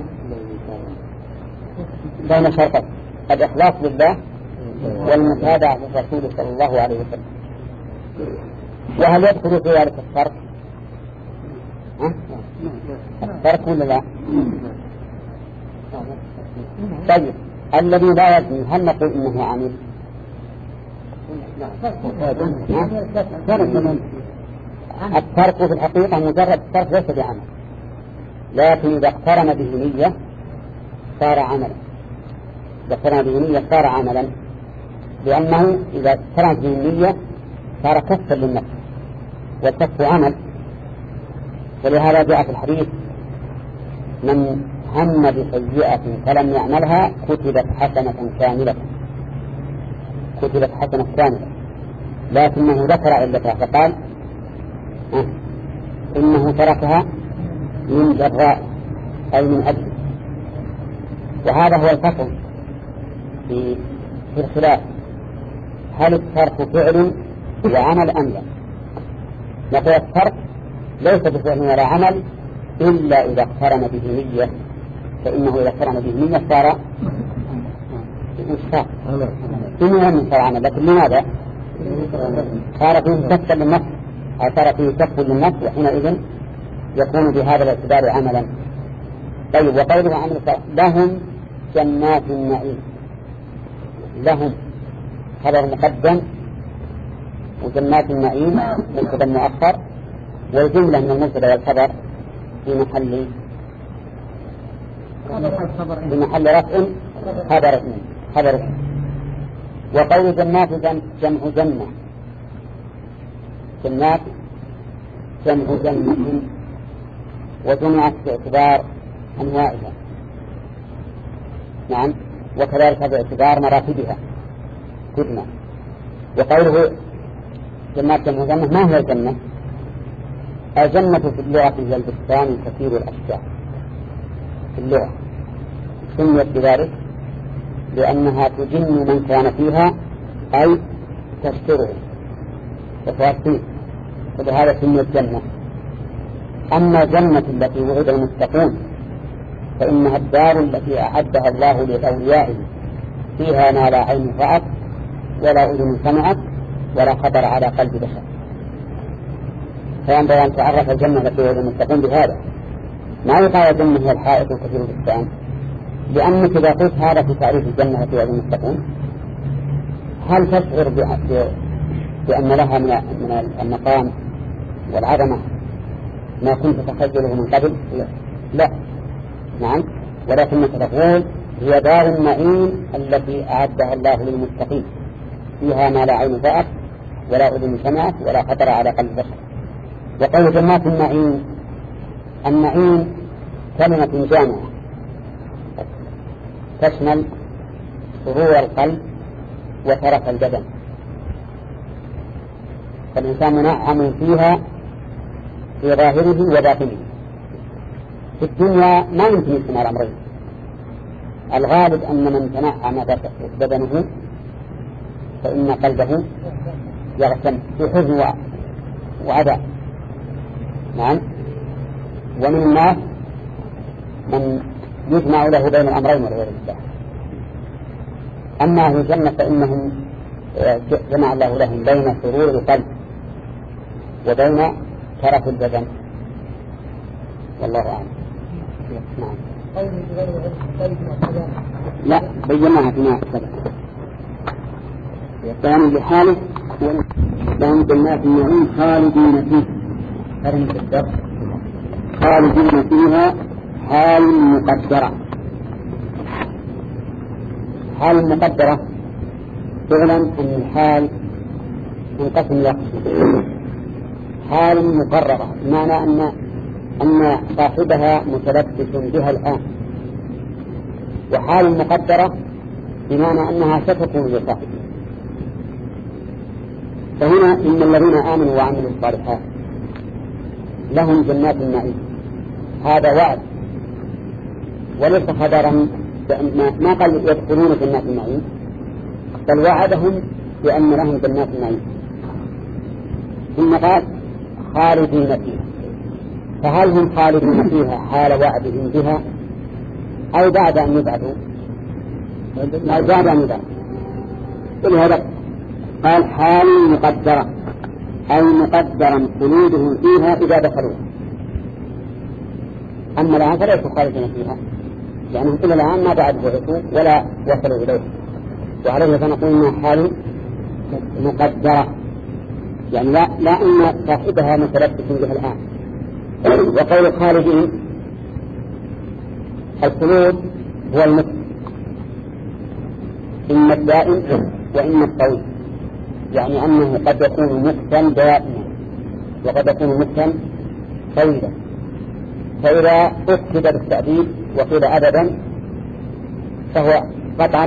بين شرطين: الإخلاص لله والمتابعة للرسول صلى الله عليه وسلم. وهل يدخل في ذلك الترك؟ الترك ولا لا؟ طيب الذي لا يزني هل نقول إنه عمل؟ الترك في الحقيقة مجرد الترك ليس بعمل، لكن إذا اقترن به نية صار عملا. إذا اقترن به نية صار عملا، لأنه إذا اقترنت به النية صار كفا للنفس، والكف عمل. ولهذا جاء في الحديث من هم بسيئة فلم يعملها كتبت حسنة كاملة، كتبت حسنة كاملة، لكنه ذكر علتها فقال أه إنه تركها من جراء أي من أجل. وهذا هو الفصل في في الخلاف: هل الترك فعل وعمل أم لا؟ نقول الترك ليس بفعل ولا عمل إلا إذا اقترن به نية، فإنه إذا اقترن به نية صار إنشاء إنه من صار عمل. لكن لماذا؟ صار فيه كف للنفس، أو صار فيه كف للنفس، وحينئذ يكون بهذا الاعتبار عملا. طيب وقوله عمل لهم جنات النعيم، لهم خبر مقدم، وجنات النعيم مبتدا مؤخر، والجملة من المبتدا والخبر في محل في محل رفع خبر اسم خبر اسم. وقول جنات جمع جنة، جنات جمع جنة، وجمعت باعتبار أنواعها. نعم، وكذلك باعتبار مراتبها كدنا. وقوله جنات جمع جنة، ما هي الجنة؟ الجنة في اللغة هي البستان كثير الأشجار في اللغة، سميت بذلك لأنها تجن من كان فيها أي تستره وتوفيه، فلهذا سميت جنة. أما الجنة التي وعد المتقون فإنها الدار التي أعدها الله لأوليائه فيها ما لا عين رأت ولا أذن سمعت ولا خطر على قلب بشر. فينبغي أن تعرف الجنة التي وعد المتقون بهذا. ما يقال الجنة هي الحائط الكثير الإسلام، لأنك إذا قلت هذا في تعريف الجنة التي وعد المتقون هل تشعر بأن لها من المقام والعظمة ما كنت تخيله من قبل؟ لا. نعم، ولكنك تقول هي دار النعيم التي أعدها الله للمتقين فيها ما لا عين رأت ولا أذن سمعت ولا خطر على قلب بشر. وقول جنات النعيم، النعيم كلمة جامعة تشمل سرور القلب وترف البدن، فالإنسان منعم فيها في ظاهره وباطنه. في الدنيا ما يمكن يجتمع الأمرين، الغالب أن من تنعم بدنه فإن قلبه يغتم في حزن وعذاب. نعم، ومن الناس من يجمع له بين الأمرين والعياذ بالله. أما أهل الجنة فإنهم جمع الله لهم بين سرور القلب وبين ترف البدن، والله أعلم. نعم. لا، بيناها فيما سبق. بيان بحاله لهم جنات النعيم خالدين فيه، هذا من الدرس، خالدين فيها حال مقدرة. حال مقدرة فعلا أن الحال منقسم إلى قسمين: حال مقررة بمعنى أن أن صاحبها متلبس بها الآن، وحال مقدرة بمعنى أنها ستكون لصاحبها. فهنا إن الذين آمنوا وعملوا الصالحات لهم جنات النعيم، هذا وعد وليس خبرا، ما قال يدخلون جنات النعيم، بل وعدهم بأن لهم جنات النعيم، ثم قال خالدين فيها. فهل هم خالدين فيها حال وعدهم بها أو بعد أن يبعثوا؟ أو بعد أن يبعثوا. ولهذا قال حال مقدرة، أي مقدرا خلودهم فيها إذا دخلوا. أما الآن فليسوا خالدين فيها، لأنهم إلى الآن ما بعد بعثوا ولا وصلوا إليه، وعليه فنقول إنها حال مقدرة، يعني لا, لا أن صاحبها متلبس بها الآن. وقول خالدين، الخلود هو المت، إما الدائم وإما الطويل، يعني أنه قد يكون مكتا دائما وقد يكون مكتا طويلا. فإذا أكد بالتأبيد وقيل أبدا فهو قطعا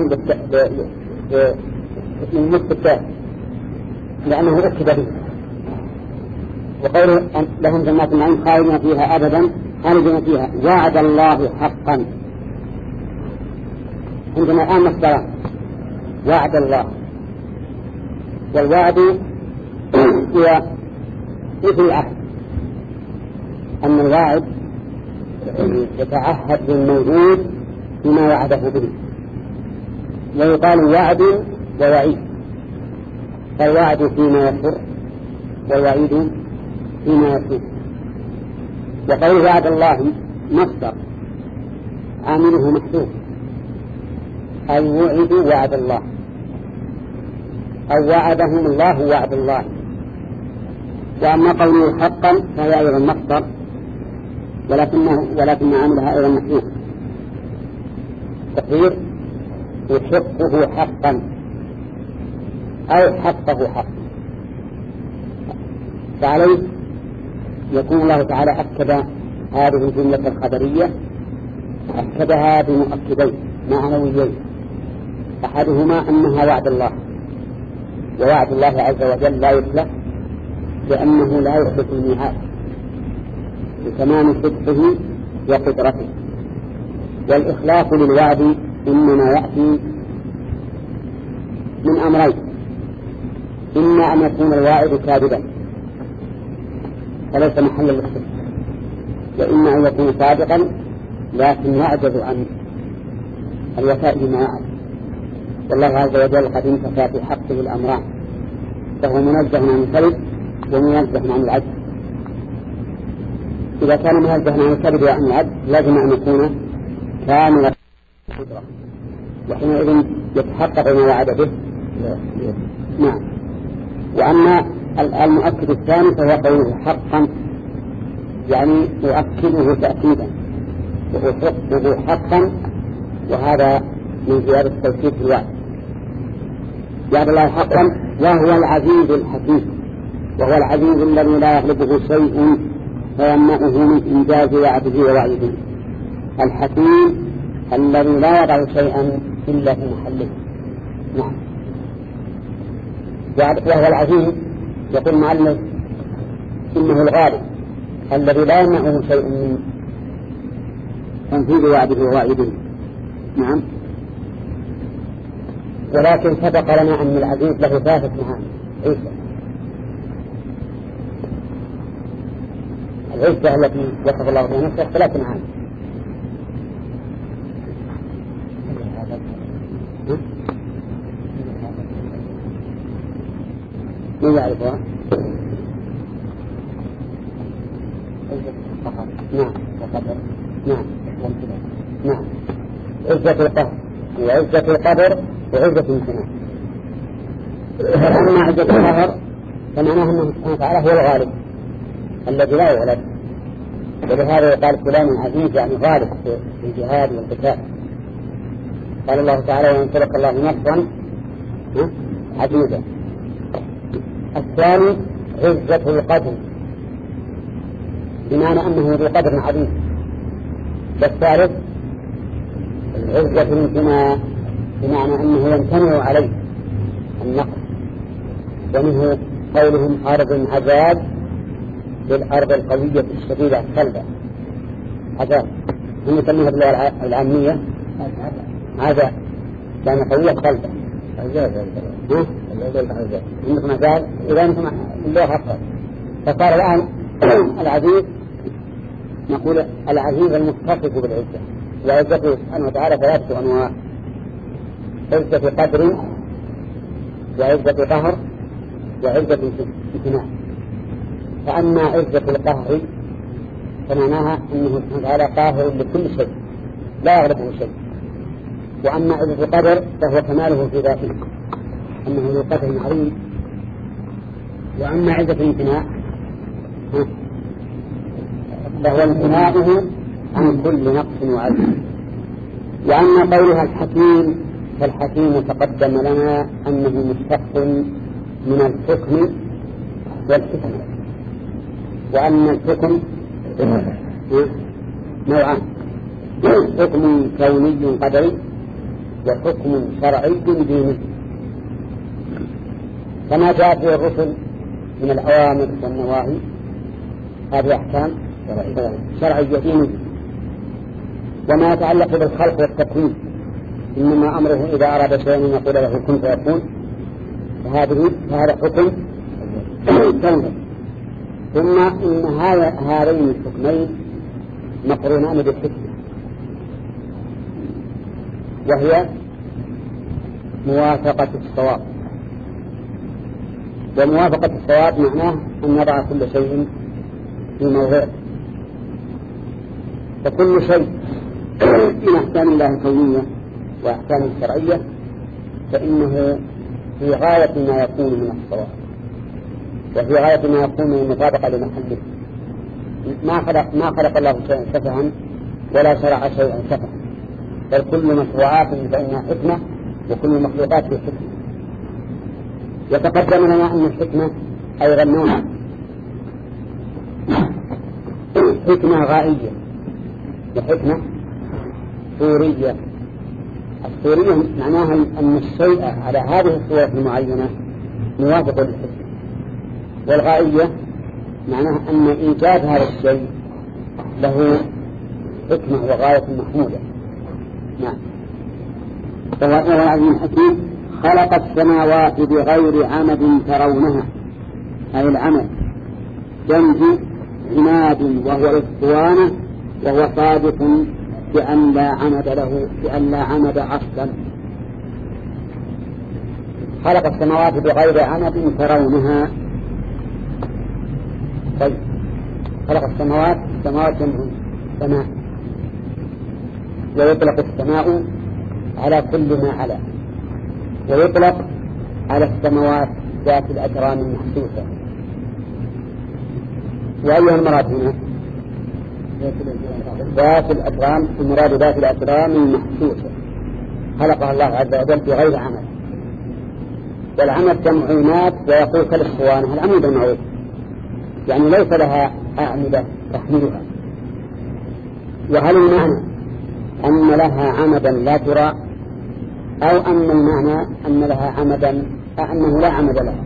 بالمت الدائم لأنه أكد به. وقول لهم جنات النعيم خالدين فيها أبدا، خالدين فيها وعد الله حقا. عندنا الآن مصدر وعد الله، والوعد هو مثل العهد، أن الواعد يتعهد بالموجود بما وعده به، ويقال وعد ووعيد، فالوعد فيما يسر والوعيد فيما يسر. وقول وعد الله مصدر عامله محذوف، أي وعدوا وعد الله أو وعدهم الله وعد الله. وأما قوله حقا فهي أيضا مصدر، ولكنه ولكن عاملها أيضا محذوف، تقدير يحقه حقا أو حقه حقا. فعليه يكون الله تعالى أكد هذه الجملة الخبرية، أكدها بمؤكدين معنويين: أحدهما أنها وعد الله، ووعد الله عز وجل لا يخلف لأنه لا يخلف الميعاد بتمام صدقه وقدرته. والإخلاف للوعد إنما يأتي من أمرين: إما أن يكون الواعد كاذبا فليس محلا للصدق، وإما أن يكون صادقا لكن يعجز عن الوفاء بما يعلم. والله عز وجل قد انتفى في حقه الأمران، فهو منزه عن الكذب ومنزه عن العجز. إذا كان منزه عن الكذب وعن العجز لازم أن يكون كامل القدرة، وحينئذ يتحقق ما وعد به. نعم. وأما المؤكد الثاني فهو قوله حقا، يعني يؤكده تأكيدا، ويحقه حقا، وهذا من زيادة التوكيد في الوعد. وعد الله حقا وهو العزيز الحكيم، وهو العزيز الذي لا يغلبه شيء فيمنعه من إنجاز وعده ووعده، الحكيم الذي لا يضع شيئا إلا في محله. نعم. وهو العزيز يقول المؤلف إنه الغالب الذي لا يمنعه شيء من تنفيذ وعده ووعده. نعم. ولكن سبق لنا أن العزيز له ثلاثة معاني. عزة العزة التي وصف الله بها نفسه ثلاث معاني. من يعرفها؟ نعم. وقدر. نعم. نعم. عزة القهر وعزة القدر وعزة الامتنان. أما عزة القهر فمعناها أنه سبحانه وتعالى هو الغالب الذي لا يغلب، ولهذا يقال فلان عزيز يعني غالب في الجهاد والقتال. قال الله تعالى وينصرك الله نصرا عزيزا. الثاني عزة القدر بمعنى أنه ذو قدر عظيم. والثالث عزة الامتناع بمعنى أنه يمتنع عليه النقص، ومنه قولهم أرض عذاب للأرض القوية الشديدة الصلبة. عذاب هم يسميها باللغة العامية عذاب لأن قوية صلبة. عذاب عندكم عذاب إذا أنتم اللغة أكثر. فقال الآن العزيز نقول العزيز المتصف بالعزة، وعزته سبحانه وتعالى ثلاثة أنواع: عزة قدر وعزة قهر وعزة امتناع. فأما عزة القهر فمعناها أنه سبحانه وتعالى قاهر لكل شيء لا يغلبه شيء. وأما عزة القدر فهو كماله في ذاته أنه ذو قدر عظيم. وأما عزة الامتناع فهو امتناعه عن كل نقص وعجز. وأما قولها الحكيم فالحكيم تقدم لنا أنه مشتق من الحكم والحكمة، وأن الحكم نوعان: حكم كوني قدري وحكم شرعي ديني. كما جاء في الرسل من الأوامر والنواهي هذه أحكام شرعية دينية. وما يتعلق بالخلق والتكوين إنما أمره إذا أراد شيئا أن يقول له كن فيكون، فهذه فهذا حكم كوني. ثم إن هذين الحكمين مقرونان بالحكمة، وهي موافقة الصواب. وموافقة الصواب معناه أن نضع كل شيء في موضعه، فكل شيء من أحكام الله الكونية وأحكام الشرعية فإنه في غاية ما يكون من الصواب، وفي غاية ما يكون من المطابقة لمحله. ما خلق ما خلق الله شيئا سفها ولا شرع شيئا سفها، بل كل مشروعات فإنها حكمة وكل المخلوقات في حكمة. يتقدم لنا أن الحكمة أيضا نوع: حكمة غائية وحكمة صورية. الصورية معناها أن الشيء على هذه الصورة المعينة موافق للحكمة، والغائية معناها أن إيجاد هذا الشيء له حكمة وغاية محمودة. نعم. فهو العزيز الحكيم خلق السماوات بغير عمد ترونها، أي العمد جنب عناد وهو الاسطوانة، وهو صادق بأن لا عمد له بأن لا عمد أصلا. خلق السماوات بغير عمد ترونها. طيب خلق السماوات السماوات جمع سماء، ويطلق السماء على كل ما علا، ويطلق على السماوات ذات الأجرام المحسوسة. وأيها المراد هنا؟ ذات الأجرام، المراد ذات الأجرام المحسوسة خلقها الله عز وجل بغير عمل. والعمل جمع عماد، ويقول كالاسطوانة العمود المعروف، يعني ليس لها أعمدة تحملها. وهل المعنى أن لها عمدا لا ترى، أو أن المعنى أن لها عمدا أنه لا عمد لها؟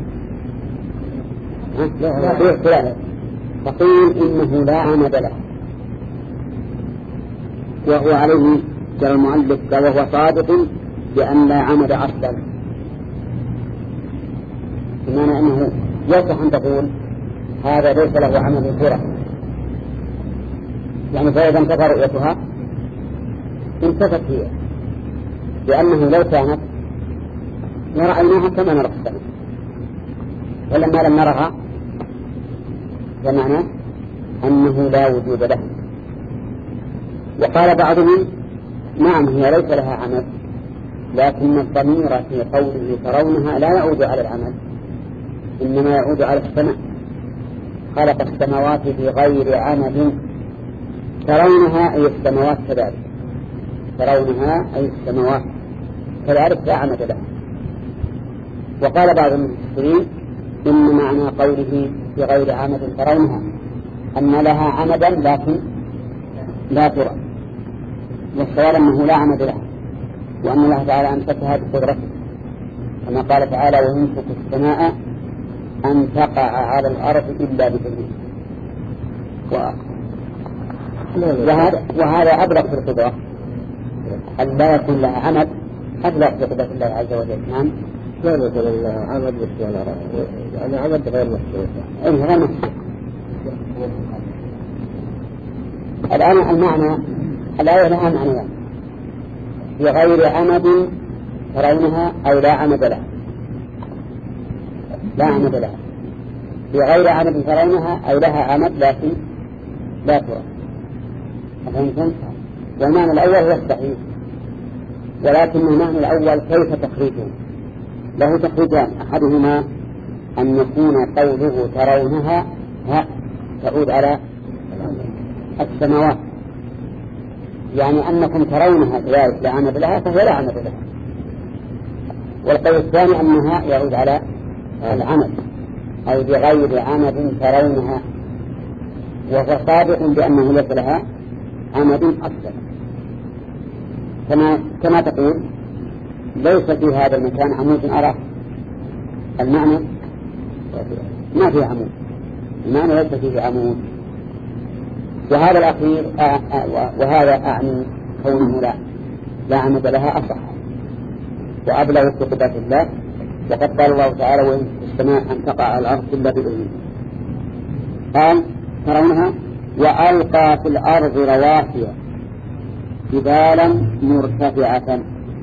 لا، فقيل إنه لا عمد لها، وهو عليه جرى المؤلف وهو صادق بأن لا عمد أصلا، بمعنى أنه يصح أن تقول هذا ليس له عمد ترى، يعني فإذا انتفى رؤيتها انتفت هي، لأنه لو كانت لرأيناها كما نرى السماء، ولما لم نرها بمعنى أنه لا وجود له. وقال بعضهم نعم هي ليس لها عمل، لكن الضمير في قوله ترونها لا يعود على العمل، إنما يعود على السماء. خلق السماوات بغير عمل ترونها أي السماوات كذلك، ترونها أي السماوات كذلك لا عمد لها. وقال بعض المفسرين إن معنى قوله بغير عمد ترونها أن لها عمدا لكن لا ترى، والسؤال أنه لا عمد لها، وأن الله تعالى أمسكها بقدرته، كما قال تعالى ويمسك السماء أن تقع على الأرض إلا بإذنه. وهذا, وهذا أبلغ في القدرة، أن لا يكون لها عمد أبلغ في قدرة الله عز وجل. نعم لا يكون لها عمد بس ولا رأي، يعني عمد غير محسوس. أي غير محسوس. الآن المعنى الآية لها معنيان، بغير عمد ترونها أو لا عمد لها، لا عمد لها، بغير عمد ترونها أو لها عمد لكن لا ترى. فهمتم؟ والمعنى الأول هو الصحيح، ولكن المعنى الأول كيف تخريجه؟ له تخريجان، أحدهما أن يكون قوله ترونها ها تعود على السماوات، يعني أنكم ترونها كذلك لا عمد لها فهي لا عمد لها. والقول الثاني أنها يعود على العمد، أي بغير عمد ترونها، وهو صادق بأنه ليس لها عمد أصلا. كما, كما تقول ليس في هذا المكان عمود أرى، المعنى ما فيه عمود، المعنى ليس فيه عمود. وهذا الأخير وهذا أعني كونه لا لا عمد لها أصح وأبلغ في قدرة الله. وقد قال الله تعالى وإن في السماء أن تقع على الأرض إلا بإذنه. قال ترونها وألقى في الأرض رواسي جبالا مرتفعة.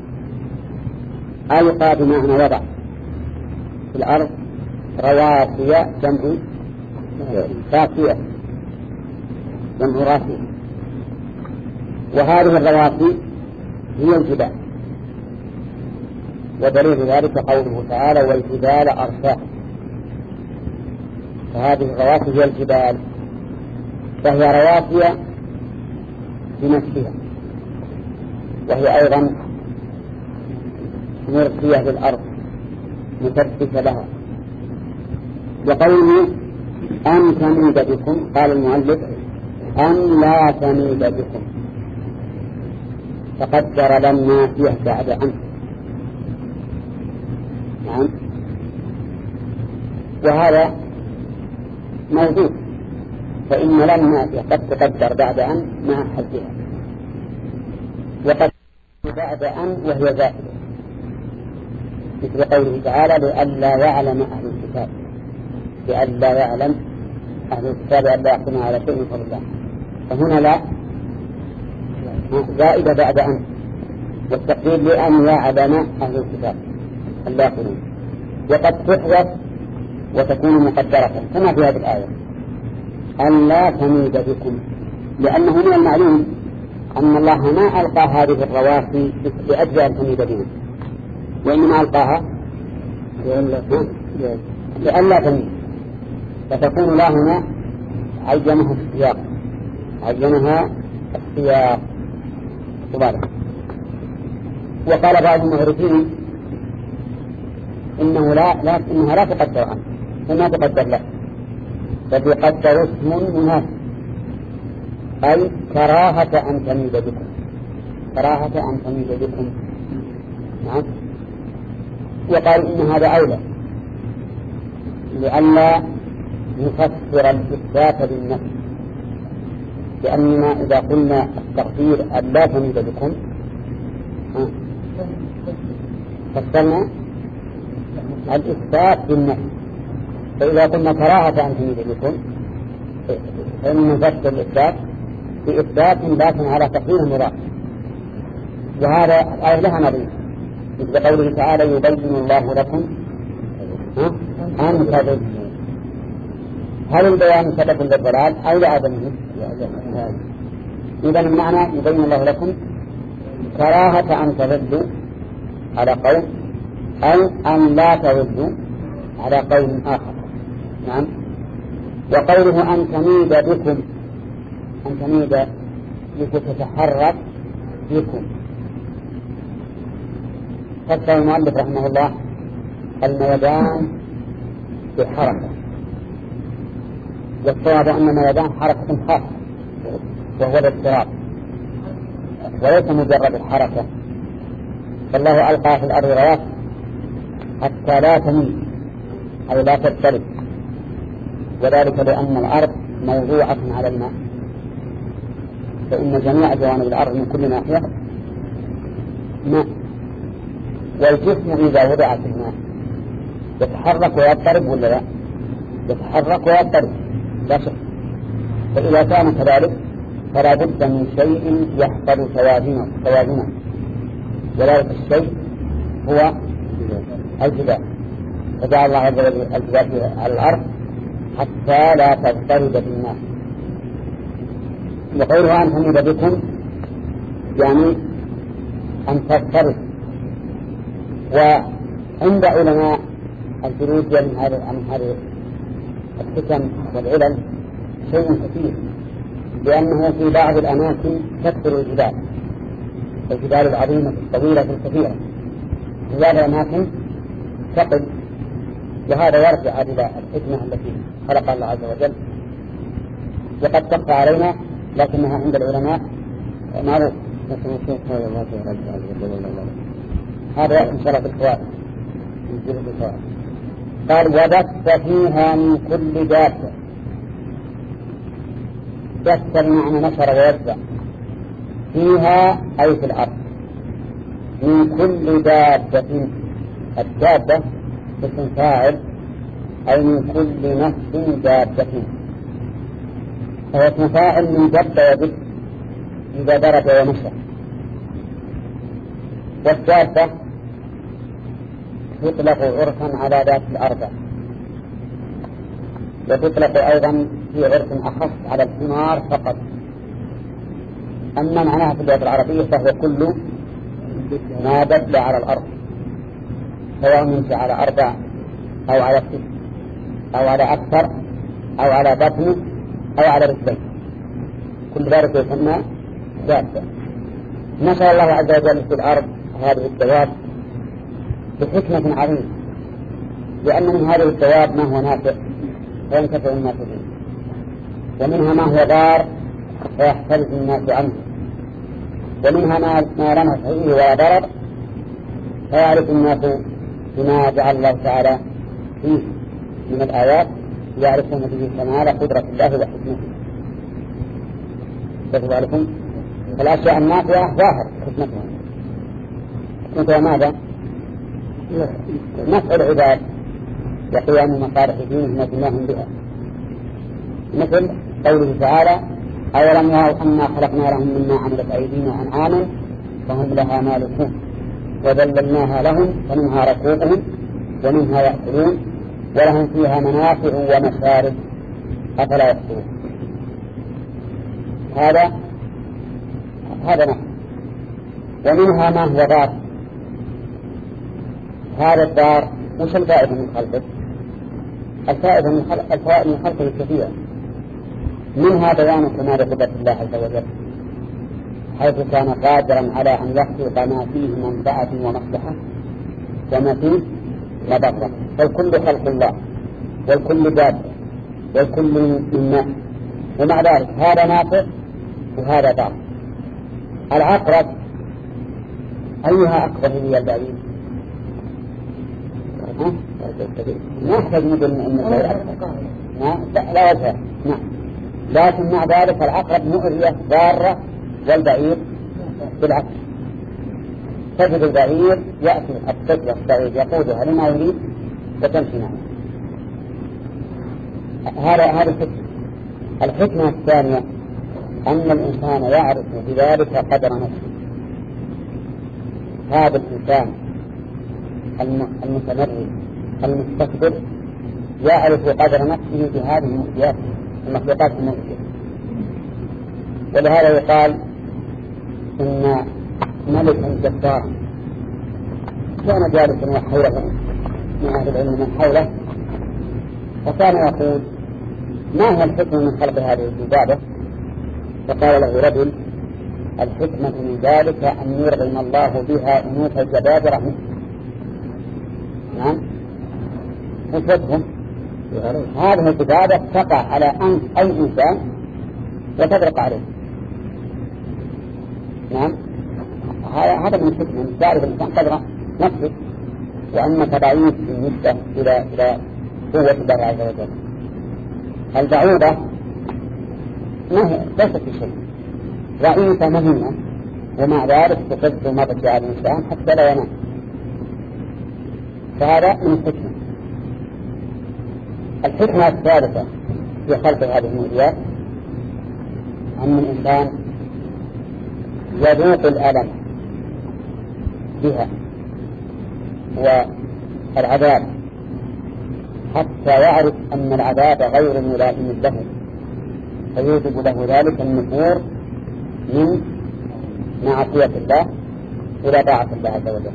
ألقى بمعنى وضع في الأرض رواسي جمع راسية جمع راسية، وهذه الرواسي هي الجبال، ودليل ذلك قوله تعالى والجبال أرساها. فهذه الرواسي هي الجبال، فهي رواسي بنفسها، وهي أيضا مرسية للأرض مثبتة لها. وقوله أن تميد بكم، قال المؤلف أن لا تميد بكم، فقدر لما فيه بعد عنه. نعم، وهذا موجود، فإن لما قد تقدر بعد أن مع حدها، وقد بعد أن وهي زائدة، مثل قوله تعالى لئلا يعلم أهل الكتاب، لئلا يعلم أهل الكتاب أن لا يحكم على شيء من فضل الله. فهنا لا زائدة بعد أن، والتقدير لأن يعلم أهل الكتاب اللاقلون، وقد تحذف وتكون مقدرة كما في هذه الآية أن لا تميد بكم، لأنه من المعلوم أن الله ما ألقى هذه الرواسي لأجل أن تميد بهم، وإنما ألقاها لأن لا تميد، فتكون لا هنا عينها السياق، عينها السياق وبعد. وقال بعض المغربين إنه لا لا إنها لا تقدر عنه وما تقدر له، بل يقدر اسم مناسب، أي كراهة أن تميد بكم، كراهة أن تميد بكم. نعم. وقال إن هذا أولى لئلا نفسر الإثبات بالنفي، لأننا إذا قلنا التقدير أن لا تميد بكم فسرنا الإثبات بالنفي، فإذا قلنا كراهة أن تميد بكم فإن نفسر الإثبات بإثبات لكن على تقدير المراد، وهذا الآية لها نظير مثل قوله تعالى يبين الله لكم أن تضلوا. هل البيان سبب للضلال أو لعدمه؟ إذا المعنى يبين الله لكم كراهة أن تضلوا على قول، أو أن لا تضلوا على قول آخر. نعم. وقوله أن تميد بكم، أن تميد لتتحرك بكم، فسر المؤلف رحمه الله الميدان بالحركة، والصواب أن الميدان حركة خاصة وهو الاضطراب وليس مجرد الحركة، فالله ألقى في الأرض رواسي حتى لا تميل أو لا تضطرب، وذلك لأن الأرض موضوعة على الماء، فإن جميع جوانب الأرض من كل ناحية ماء، والجسم إذا وضع في الماء يتحرك ويضطرب ولا لا؟ يتحرك ويضطرب لا شك. فإذا كان كذلك فلا بد من شيء يحفظ توازنه، وذلك الشيء هو الجبال، فجعل الله عز وجل الجبال على الأرض حتى لا تضطرب بالماء. وقوله أن تميد بكم يعني أن تضطرب. وعند علماء الجيولوجيا من هذه الفتن والعلل شيء كثير، لأنه في بعض الأماكن تكثر الجبال، الجبال العظيمة الطويلة الكثيرة، في بعض الأماكن تقل، وهذا يرجع إلى الحكمة التي خلق الله عز وجل، وقد تخفى علينا لكنها عند العلماء معروف. هذا إن شاء الله بالفوائد. قال وبث فيها من كل دابة، بث المعنى نشر ووزع، فيها أي في الأرض، من كل دابة، الدابة اسم فاعل أي من كل نفس دابة، فهو اسم فاعل من دب يدب إذا ضرب ومشى. والدابة يطلق عرفا على ذات الأربع، وتطلق أيضا في عرف أخص على الحمار فقط. أما معناها في اللغة العربية فهو كل ما دب على الأرض، سواء يمشي على أربع أو على ست أو على أكثر أو على بطن أو على رجلين، كل ذلك يسمى دابة. نشر الله عز وجل في الأرض هذه الدواب بحكمة عظيمة، لأن من هذه الدواب ما هو نافع فينتفع الناس به، ومنها ما هو ضار فيحترز الناس عنه، ومنها ما لا نفع فيه ولا ضرر فيعرف الناس بما جعل الله تعالى فيه من الآيات، يعرفون به كمال قدرة الله وحكمته. تجب عليكم الأشياء النافعة ظاهر حكمتها، حكمتها ماذا؟ نفع العباد وقيام مصالح دينهم ودنياهم بها، مثل قوله تعالى أولم يروا أنا خلقنا لهم مما عملت أيدينا أنعاما فهم لها مالكون وذللناها لهم فمنها ركوبهم ومنها يأكلون ولهم فيها منافع ومشارب أفلا يشكرون. هذا هذا نحن. ومنها ما هو دار. هذا الدار وش الفائدة من خلقه؟ الفائدة من خلق الفائدة من خلقه الكثيرة، منها بيان كمال قدرة الله عز وجل حيث كان قادرا على أن يخلق ما فيه منفعة ومصلحة وما فيه مضرة، فالكل خلق الله والكل دابة والكل من ماء، ومع ذلك هذا نافع وهذا ضار. العقرب أيها أكبر هي البعيد؟ ما يحتاج نقول إن لا لا وجه. نعم، لكن مع ذلك العقرب مؤذية ضارة والبعير بالعكس. تجد البعير يأتي الطفل الصغير يقودها لما يريد وتمشي معه. هذا هذا الحكمة. الحكمة الثانية أن الإنسان يعرف بذلك قدر نفسه. هذا الإنسان المتمرد المستكبر يعرف قدر نفسه بهذه المؤذيات المخلوقات المؤذية. ولهذا يقال إن ملكا جبارا كان جالسا وحوله من أهل العلم من حوله، فكان يقول ما هي الحكمة من خلق هذه الجبابة؟ فقال له رجل الحكمة من ذلك أن يرغم الله بها أنوف الجبابرة منه. نعم، وشبهم هذه الجبابة تقع على أنف أي إنسان وتدرق عليه. نعم، هذا من الحكمة، تعرف الإنسان قدر نفسه وأنك ضعيف بالنسبة إلى إلى قوة الله عز وجل. البعوضة ما هي ليست بشيء، ضعيفة مهمة، ومع ذلك تقدر مضجع على الإنسان حتى لا ينام. فهذا من الحكمة. الحكمة الثالثة في خلق هذه المؤذيات أن الإنسان يذوق الألم بها والعذاب حتى يعرف أن العذاب غير ملائم له، فيوجب له ذلك النفور من معصية الله إلى طاعة الله عز وجل.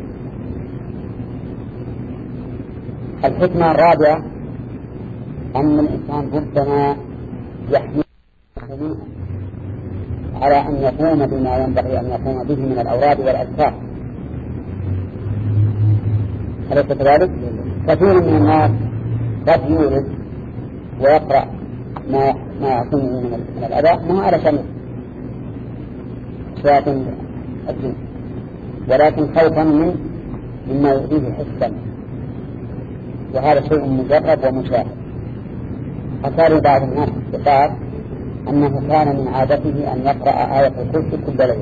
الحكمة الرابعة أن الإنسان ربما يحمل على أن يقوم بما ينبغي أن يقوم به من الأوراد والأذكار. أليس كذلك؟ كثير من الناس قد يورد ويقرأ ما ما يعصمه من الأذى ما على شمس شياطين الجن، ولكن خوفا من مما يؤذيه حسا، وهذا شيء مجرب ومشاهد. أثار بعض الناس الثقات أنه كان من عادته أن يقرأ آية الكرسي كل ليلة.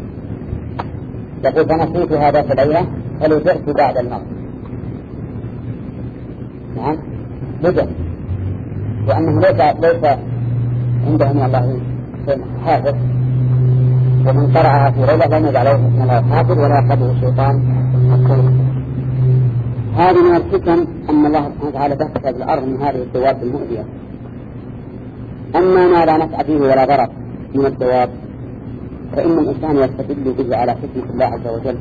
يقول فنسيت هذا في الليلة فلجأت بعد المغرب. نعم، لجأ، وأنه ليس ليس عنده من الله شيء حافظ، ومن قرأها في ليلة لم يجعله من الله حافظ ولا يقبله الشيطان الكريم. هذه من الحكم أن الله سبحانه وتعالى دخل الأرض من هذه الدواب المؤذية. أما ما لا نفع فيه ولا ضرر من الدواب فإن الإنسان يستدل به على حكمة الله عز وجل،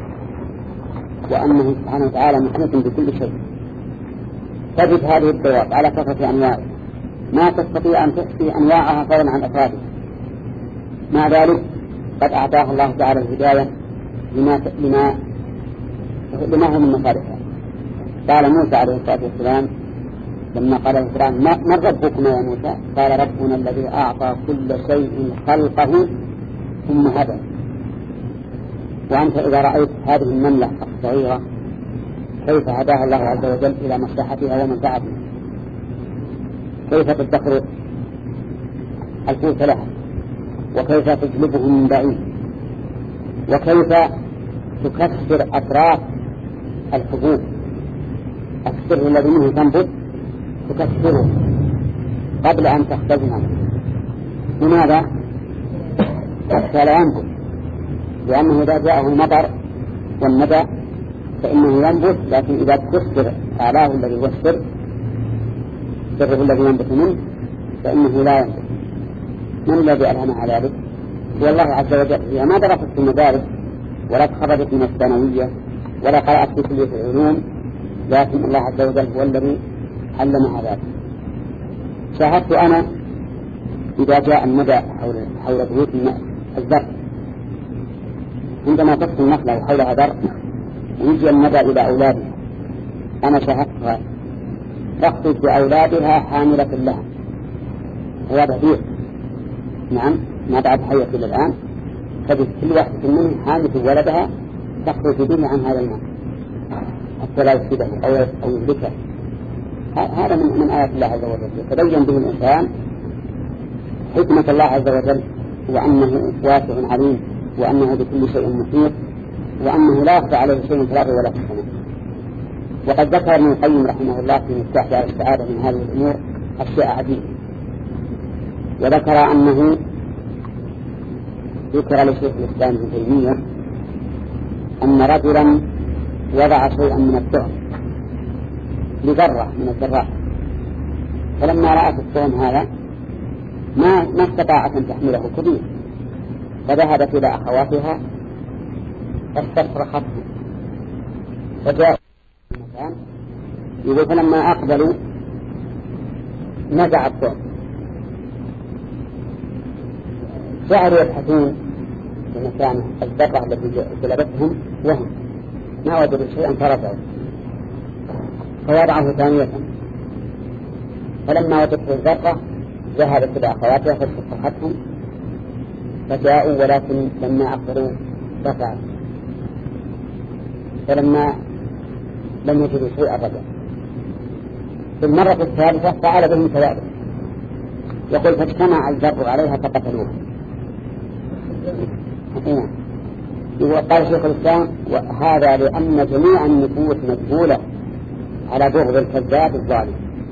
وأنه سبحانه وتعالى محيط بكل شيء. تجد هذه الدواب على كثرة أنواع ما تستطيع أن تحصي أنواعها فضلا عن أفراده، مع ذلك قد أعطاه الله تعالى الهداية لما لما لما هو من مصالحها. قال موسى عليه الصلاة والسلام لما قال الإسلام من ربكم يا موسى؟ قال ربنا الذي أعطى كل شيء خلقه ثم هدى. وأنت إذا رأيت هذه النملة الصغيرة كيف هداها الله عز وجل إلى مصلحتها ومنفعتها، كيف تدخر القوت لها، وكيف تجلبه من بعيد، وكيف تكسر أطراف الحبوب، السر الذي منه تنبت تكسره قبل أن تختزنه. لماذا؟ حتى لا ينبت، لأنه إذا جاءه المطر والندى فإنه ينبت، لكن إذا كسر أعلاه الذي هو السر سره الذي ينبت منه فإنه لا ينبت. من الذي ألهم على ذلك؟ هو الله عز وجل. هي ما درست في المدارس ولا تخرجت من الثانوية ولا قرأت في كلية العلوم، لكن الله عز وجل هو الذي علمها ذلك. شاهدت أنا إذا جاء الندى حول حول بيوت الزرع، عندما تسقي النخلة وحولها زرع ويجي الندى إلى أولادها، أنا شاهدتها تخطف بأولادها حاملة لها، وهذا كبير. نعم، ما بعد حية إلى الآن، تجد كل واحدة منهم حاملة ولدها تخطف به عن هذا الماء حتى لا يفسده أو أو يهلكه. هذا من من آيات الله عز وجل، يتبين به الإنسان حكمة الله عز وجل، وأنه واسع عليم، وأنه بكل شيء محيط، وأنه لا يخفى عليه شيء في الأرض ولا في السماء. وقد ذكر ابن القيم رحمه الله في مفتاح دار السعادة من هذه الأمور أشياء عديدة، وذكر أنه ذكر لشيخ الإسلام ابن تيمية أن رجلا وضع شيئا من الطعم لذرة من الذرات، فلما رأت الطعم هذا ما ما استطاعت أن تحمله كبير، فذهبت إلى أخواتها فاستصرختهم فجاءوا المكان، يقول فلما أقبلوا نزع الطعم، جعلوا يبحثون في مكان الذرة التي جلبتهم وهم ما وجدوا شيئا فرجعوا، فوضعه ثانية، فلما وجدت الذرة ذهبت إلى أخواتها فاستصرختهم فجاءوا، ولكن لما أقبلوا رفعوا، فلما لم يجدوا شيئا رجعوا. في المرة الثالثة فعل بهم كذلك، يقول فاجتمع الذر عليها فقتلوها. وقال شيخ الإسلام وهذا لأن جميع النفوس مجبولة على بغض الكذاب الظالم،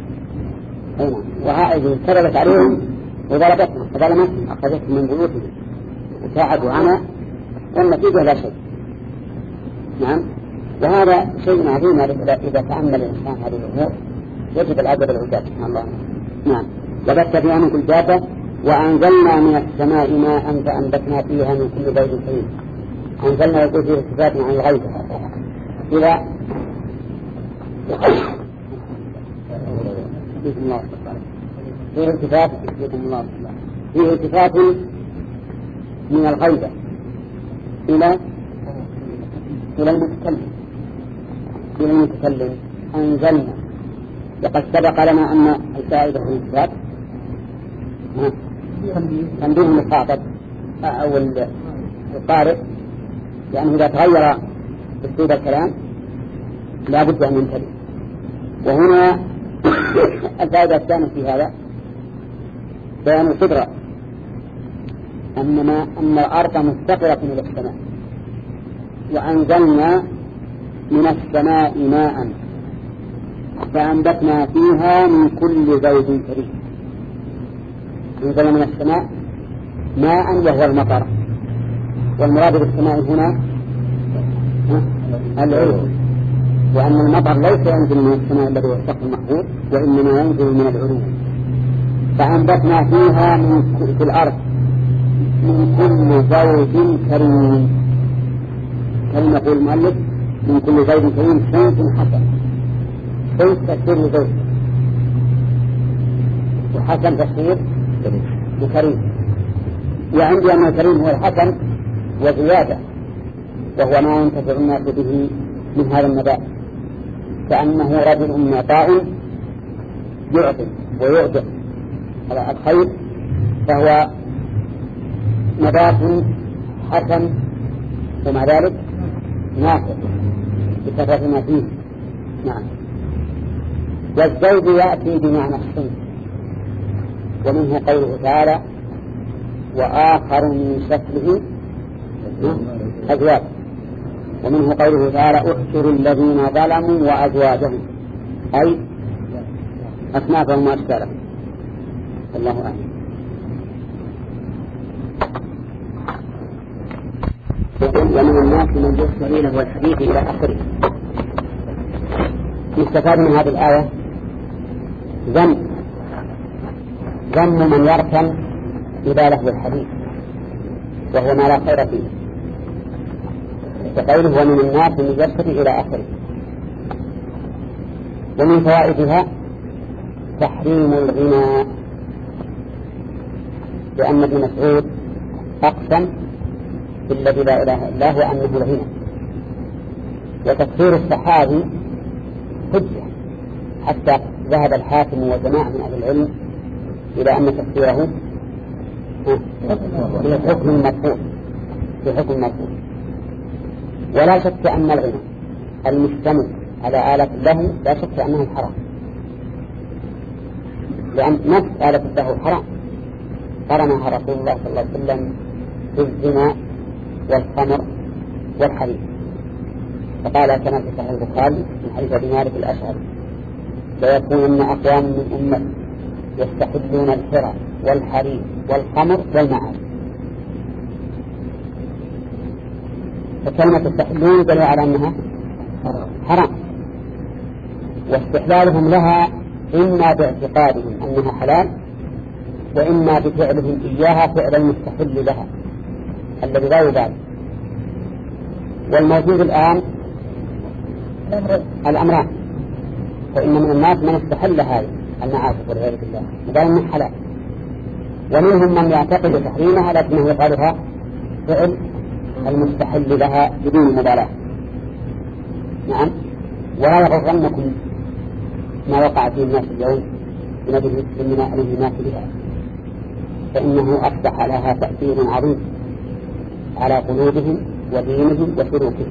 وهذه كذبت عليهم وضربتهم فظلمتهم أخذتهم من بيوتهم وتعبوا عنها والنتيجة لا شيء. نعم، وهذا شيء عظيم إذا تأمل الإنسان هذه الأمور يجب العجب العجاب سبحان الله. نعم، وبث فيها من كل دابة وأنزلنا من السماء ماء فأنبتنا فيها من كل زوج كريم. أنزلنا يقول فيه التفات عن الغيث إذا فيه التفات فيه التفات من الغيبة إلى إلى المتكلم إلى المتكلم أنزلنا. وقد سبق لنا أن الفائدة في الالتفات تنبيه المخاطب أو القارئ، يعني إذا تغير أسلوب الكلام لا بد أن ينتبه. وهنا الفائدة الثانية في هذا بيان القدرة أنما أن الأرض مستقرة إلى السماء، وأنزلنا من السماء ماء فأنبتنا فيها من كل زوج كريم. أنزلنا من السماء ماء وهو المطر، والمراد بالسماء هنا العلو، وأن المطر ليس ينزل من السماء الذي هو السقف المحفوظ، وإنما ينزل من العلو. فأنبتنا فيها من في الأرض من كل زوج كريم. كريم يقول المؤلف من كل زوج كريم صنف حسن، صنف تفسير لزوج، وحسن تفسير لكريم. وعندي أن الكريم هو الحسن وزيادة، وهو ما ينتفع الناس به من هذا النبات، كأنه رجل معطاء يعطي ويعطي على الخير، فهو نبات حسن ومع ذلك نافع بكثرة ما فيه. نعم. والزوج يأتي بمعنى الصنف، ومنه قوله تعالى وآخر من شكله أزواج، ومنه قوله تعالى احشروا الذين ظلموا وأزواجهم، أي أصنافهم وأشكالهم. الله أعلم. ومن الناس من يشتري له الحديث إلى آخره. يستفاد من هذه الآية ذم ذم من يركن إلى له الحديث وهو ما لا خير فيه، وقوله ومن الناس من يشتري إلى آخره. ومن فوائدها تحريم الغناء، لأن ابن مسعود أقسم بالذي لا إله إلا هو أنه الغنى، وتفسير الصحابي حجة، حتى ذهب الحاكم وجماعة من أهل العلم إلى أن تفسيره في حكم المرفوع في حكم المرفوع. ولا شك أن الغنى المشتمل على آلة له لا شك أنه حرام، لأن نفس آلة له حرام قرنها رسول الله صلى الله عليه وسلم في الزنا والخمر والحرير، فقال كما في صحيح البخاري من حديث أبي مالك الأشعري ليكونن أقوام من أمة يستحلون الحرى والحرير والخمر والمعازف. فكلمة تستحلون دل على أنها حرام، واستحلالهم لها إما باعتقادهم أنها حلال، وإما بفعلهم إياها فعل المستحل لها الذي لا يبالي. والموجود الآن الأمران، فإن من الناس من استحل هذه المعازف والعياذ بالله وقال من حلال، ومنهم من يعتقد تحريمها لكنه يفعلها فعل المستحل لها بدون مبالاة. نعم. ولا يغرنكم ما وقع فيه الناس اليوم بنبي من الانهماك بها، فإنه أصبح لها تأثير عظيم على قلوبهم ودينهم وسلوكهم.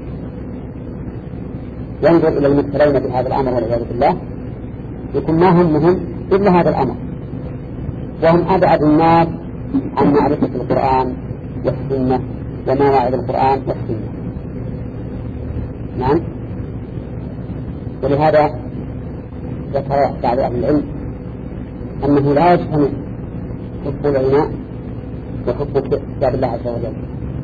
ينظر إلى المبتلين بهذا الأمر والعياذ بالله يكون ما همهم إلا هذا الأمر، وهم أبعد الناس عن معرفة القرآن والسنة ومواعظ القرآن والسنة. نعم. ولهذا ذكر بعض أهل العلم أنه لا يجتمع حب الغناء وحب كتاب الله عز وجل.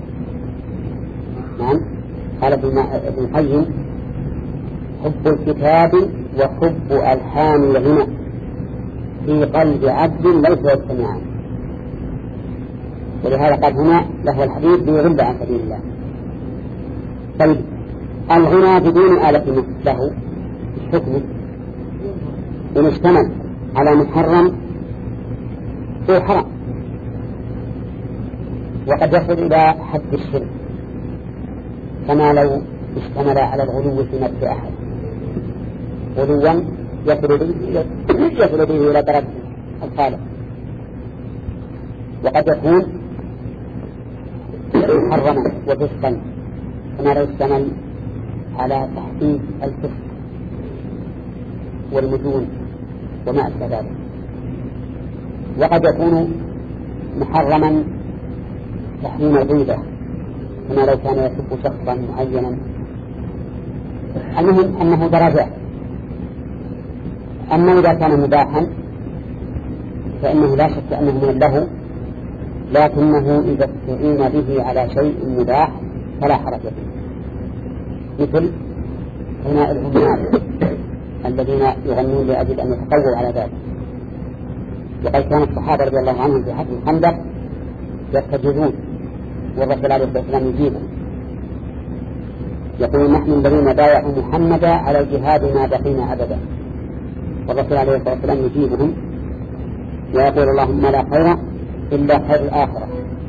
نعم. قال ابن القيم حب الكتاب وحب ألحان الغناء في قلب عبد ليس يجتمعان. ولهذا قال هنا له الحديث ليغل عن سبيل الله. طيب الغنى بدون آلة له حكمه إن اشتمل على محرم فهو حرام، وقد يصل إلى حد الشرك، كما لو اشتمل على الغلو في نفس أحد غلوا يصل به إلى درجة الخالق، وقد يكون محرما وفسقا، كما لو اشتمل على تحقيق الفسق والمجون وما أشبه ذلك. وقد يكون محرما تحريم الغيبة، كما لو كان يسب شخصا معينا. المهم أنه درجات. أما إذا كان مباحا فإنه لا شك أنه من اللهو، لكنه إذا استعين به على شيء مباح فلا حرج فيه، مثل غناء العمال الذين يغنون لأجل أن يتقووا على ذلك. وقد كان الصحابة رضي الله عنهم في حفل الخندق يستجيبون والرسول عليه الصلاة والسلام يجيبهم، يقول نحن الذين بايعوا محمدا على الجهاد ما بقينا أبدا، والرسول عليه الصلاة والسلام يجيبهم ويقول اللهم لا خير إلا خير الآخرة،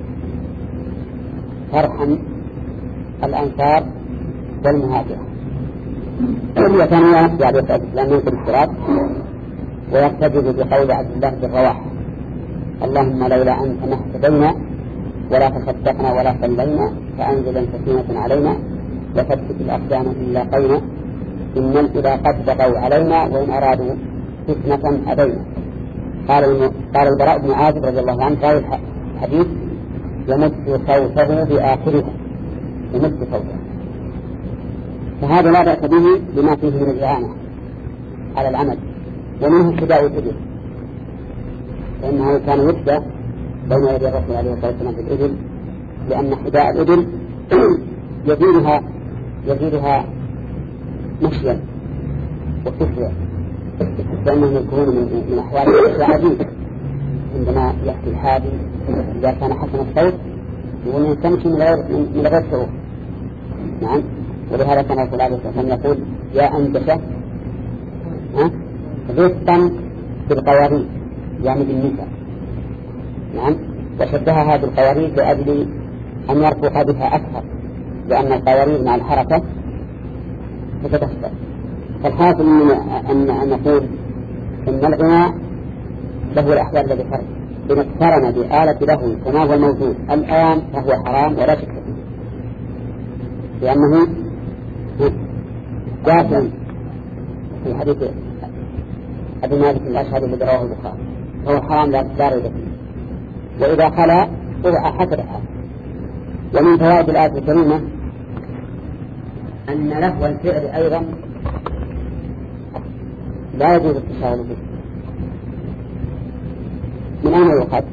فارحم الأنصار والمهاجرة. كل كانوا ينبي عليه الصلاة والسلام ينكر الصراط ويستجيب بقول عبد الله بن رواحة اللهم لولا أنت ما اهتدينا ولا تصدقنا ولا صلينا فأنزل سكينة علينا وثبت الأقدام إن لاقينا إن الإذا قد بغوا علينا وإن أرادوا فتنة أبينا. قال قال البراء بن عازب رضي الله عنه قال الحديث يمد صوته بآخره، يمد صوته، فهذا لا بأس به بما فيه من الإعانة على العمل. ومنه حداء الإبل، فإنه كان يفدى بين يدي الرسول عليه الصلاة والسلام في الإبل، لأن حداء الإبل يزيدها يزيدها مشيا وكسرا، لأنهم يكونون من, من أحوال الأشياء عندما يأتي الحادي إذا كان حسن الصوت يقول أنه تمشي من غير من غير شعور. نعم. ولهذا كان الرسول عليه الصلاة والسلام يقول يا أنجشة غصا بالقوارير، يعني بالنساء. نعم. وشبهها بالقوارير لأجل أن يرفق بها أكثر، لأن القوارير مع الحركة تتكسر. فالحاصل أن أن نقول إن الغناء له الأحوال الذي فرق إن اقترن بآلة له كما هو الموجود الآن فهو حرام ولا شك فيه، لأنه جاء في حديث أبي مالك الأشهر الذي رواه البخاري فهو حرام لا ريب فيه، وإذا خلا وضع حسب الحال. ومن فوائد الآية الكريمة أن لهو الفعل أيضا لا يجوز التشاغل به. من أين يؤخذ؟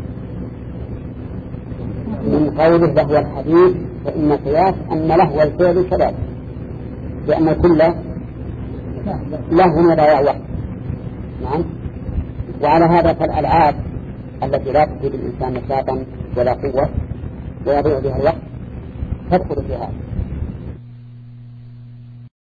من قوله لهو الحديث، فإن قياس أن لهو الفعل كذلك، لأن كل لهو وضياع وقت. نعم. وعلى هذا فالألعاب التي لا تفيد الإنسان نشاطا ولا قوة ويضيع بها الوقت تدخل في هذا.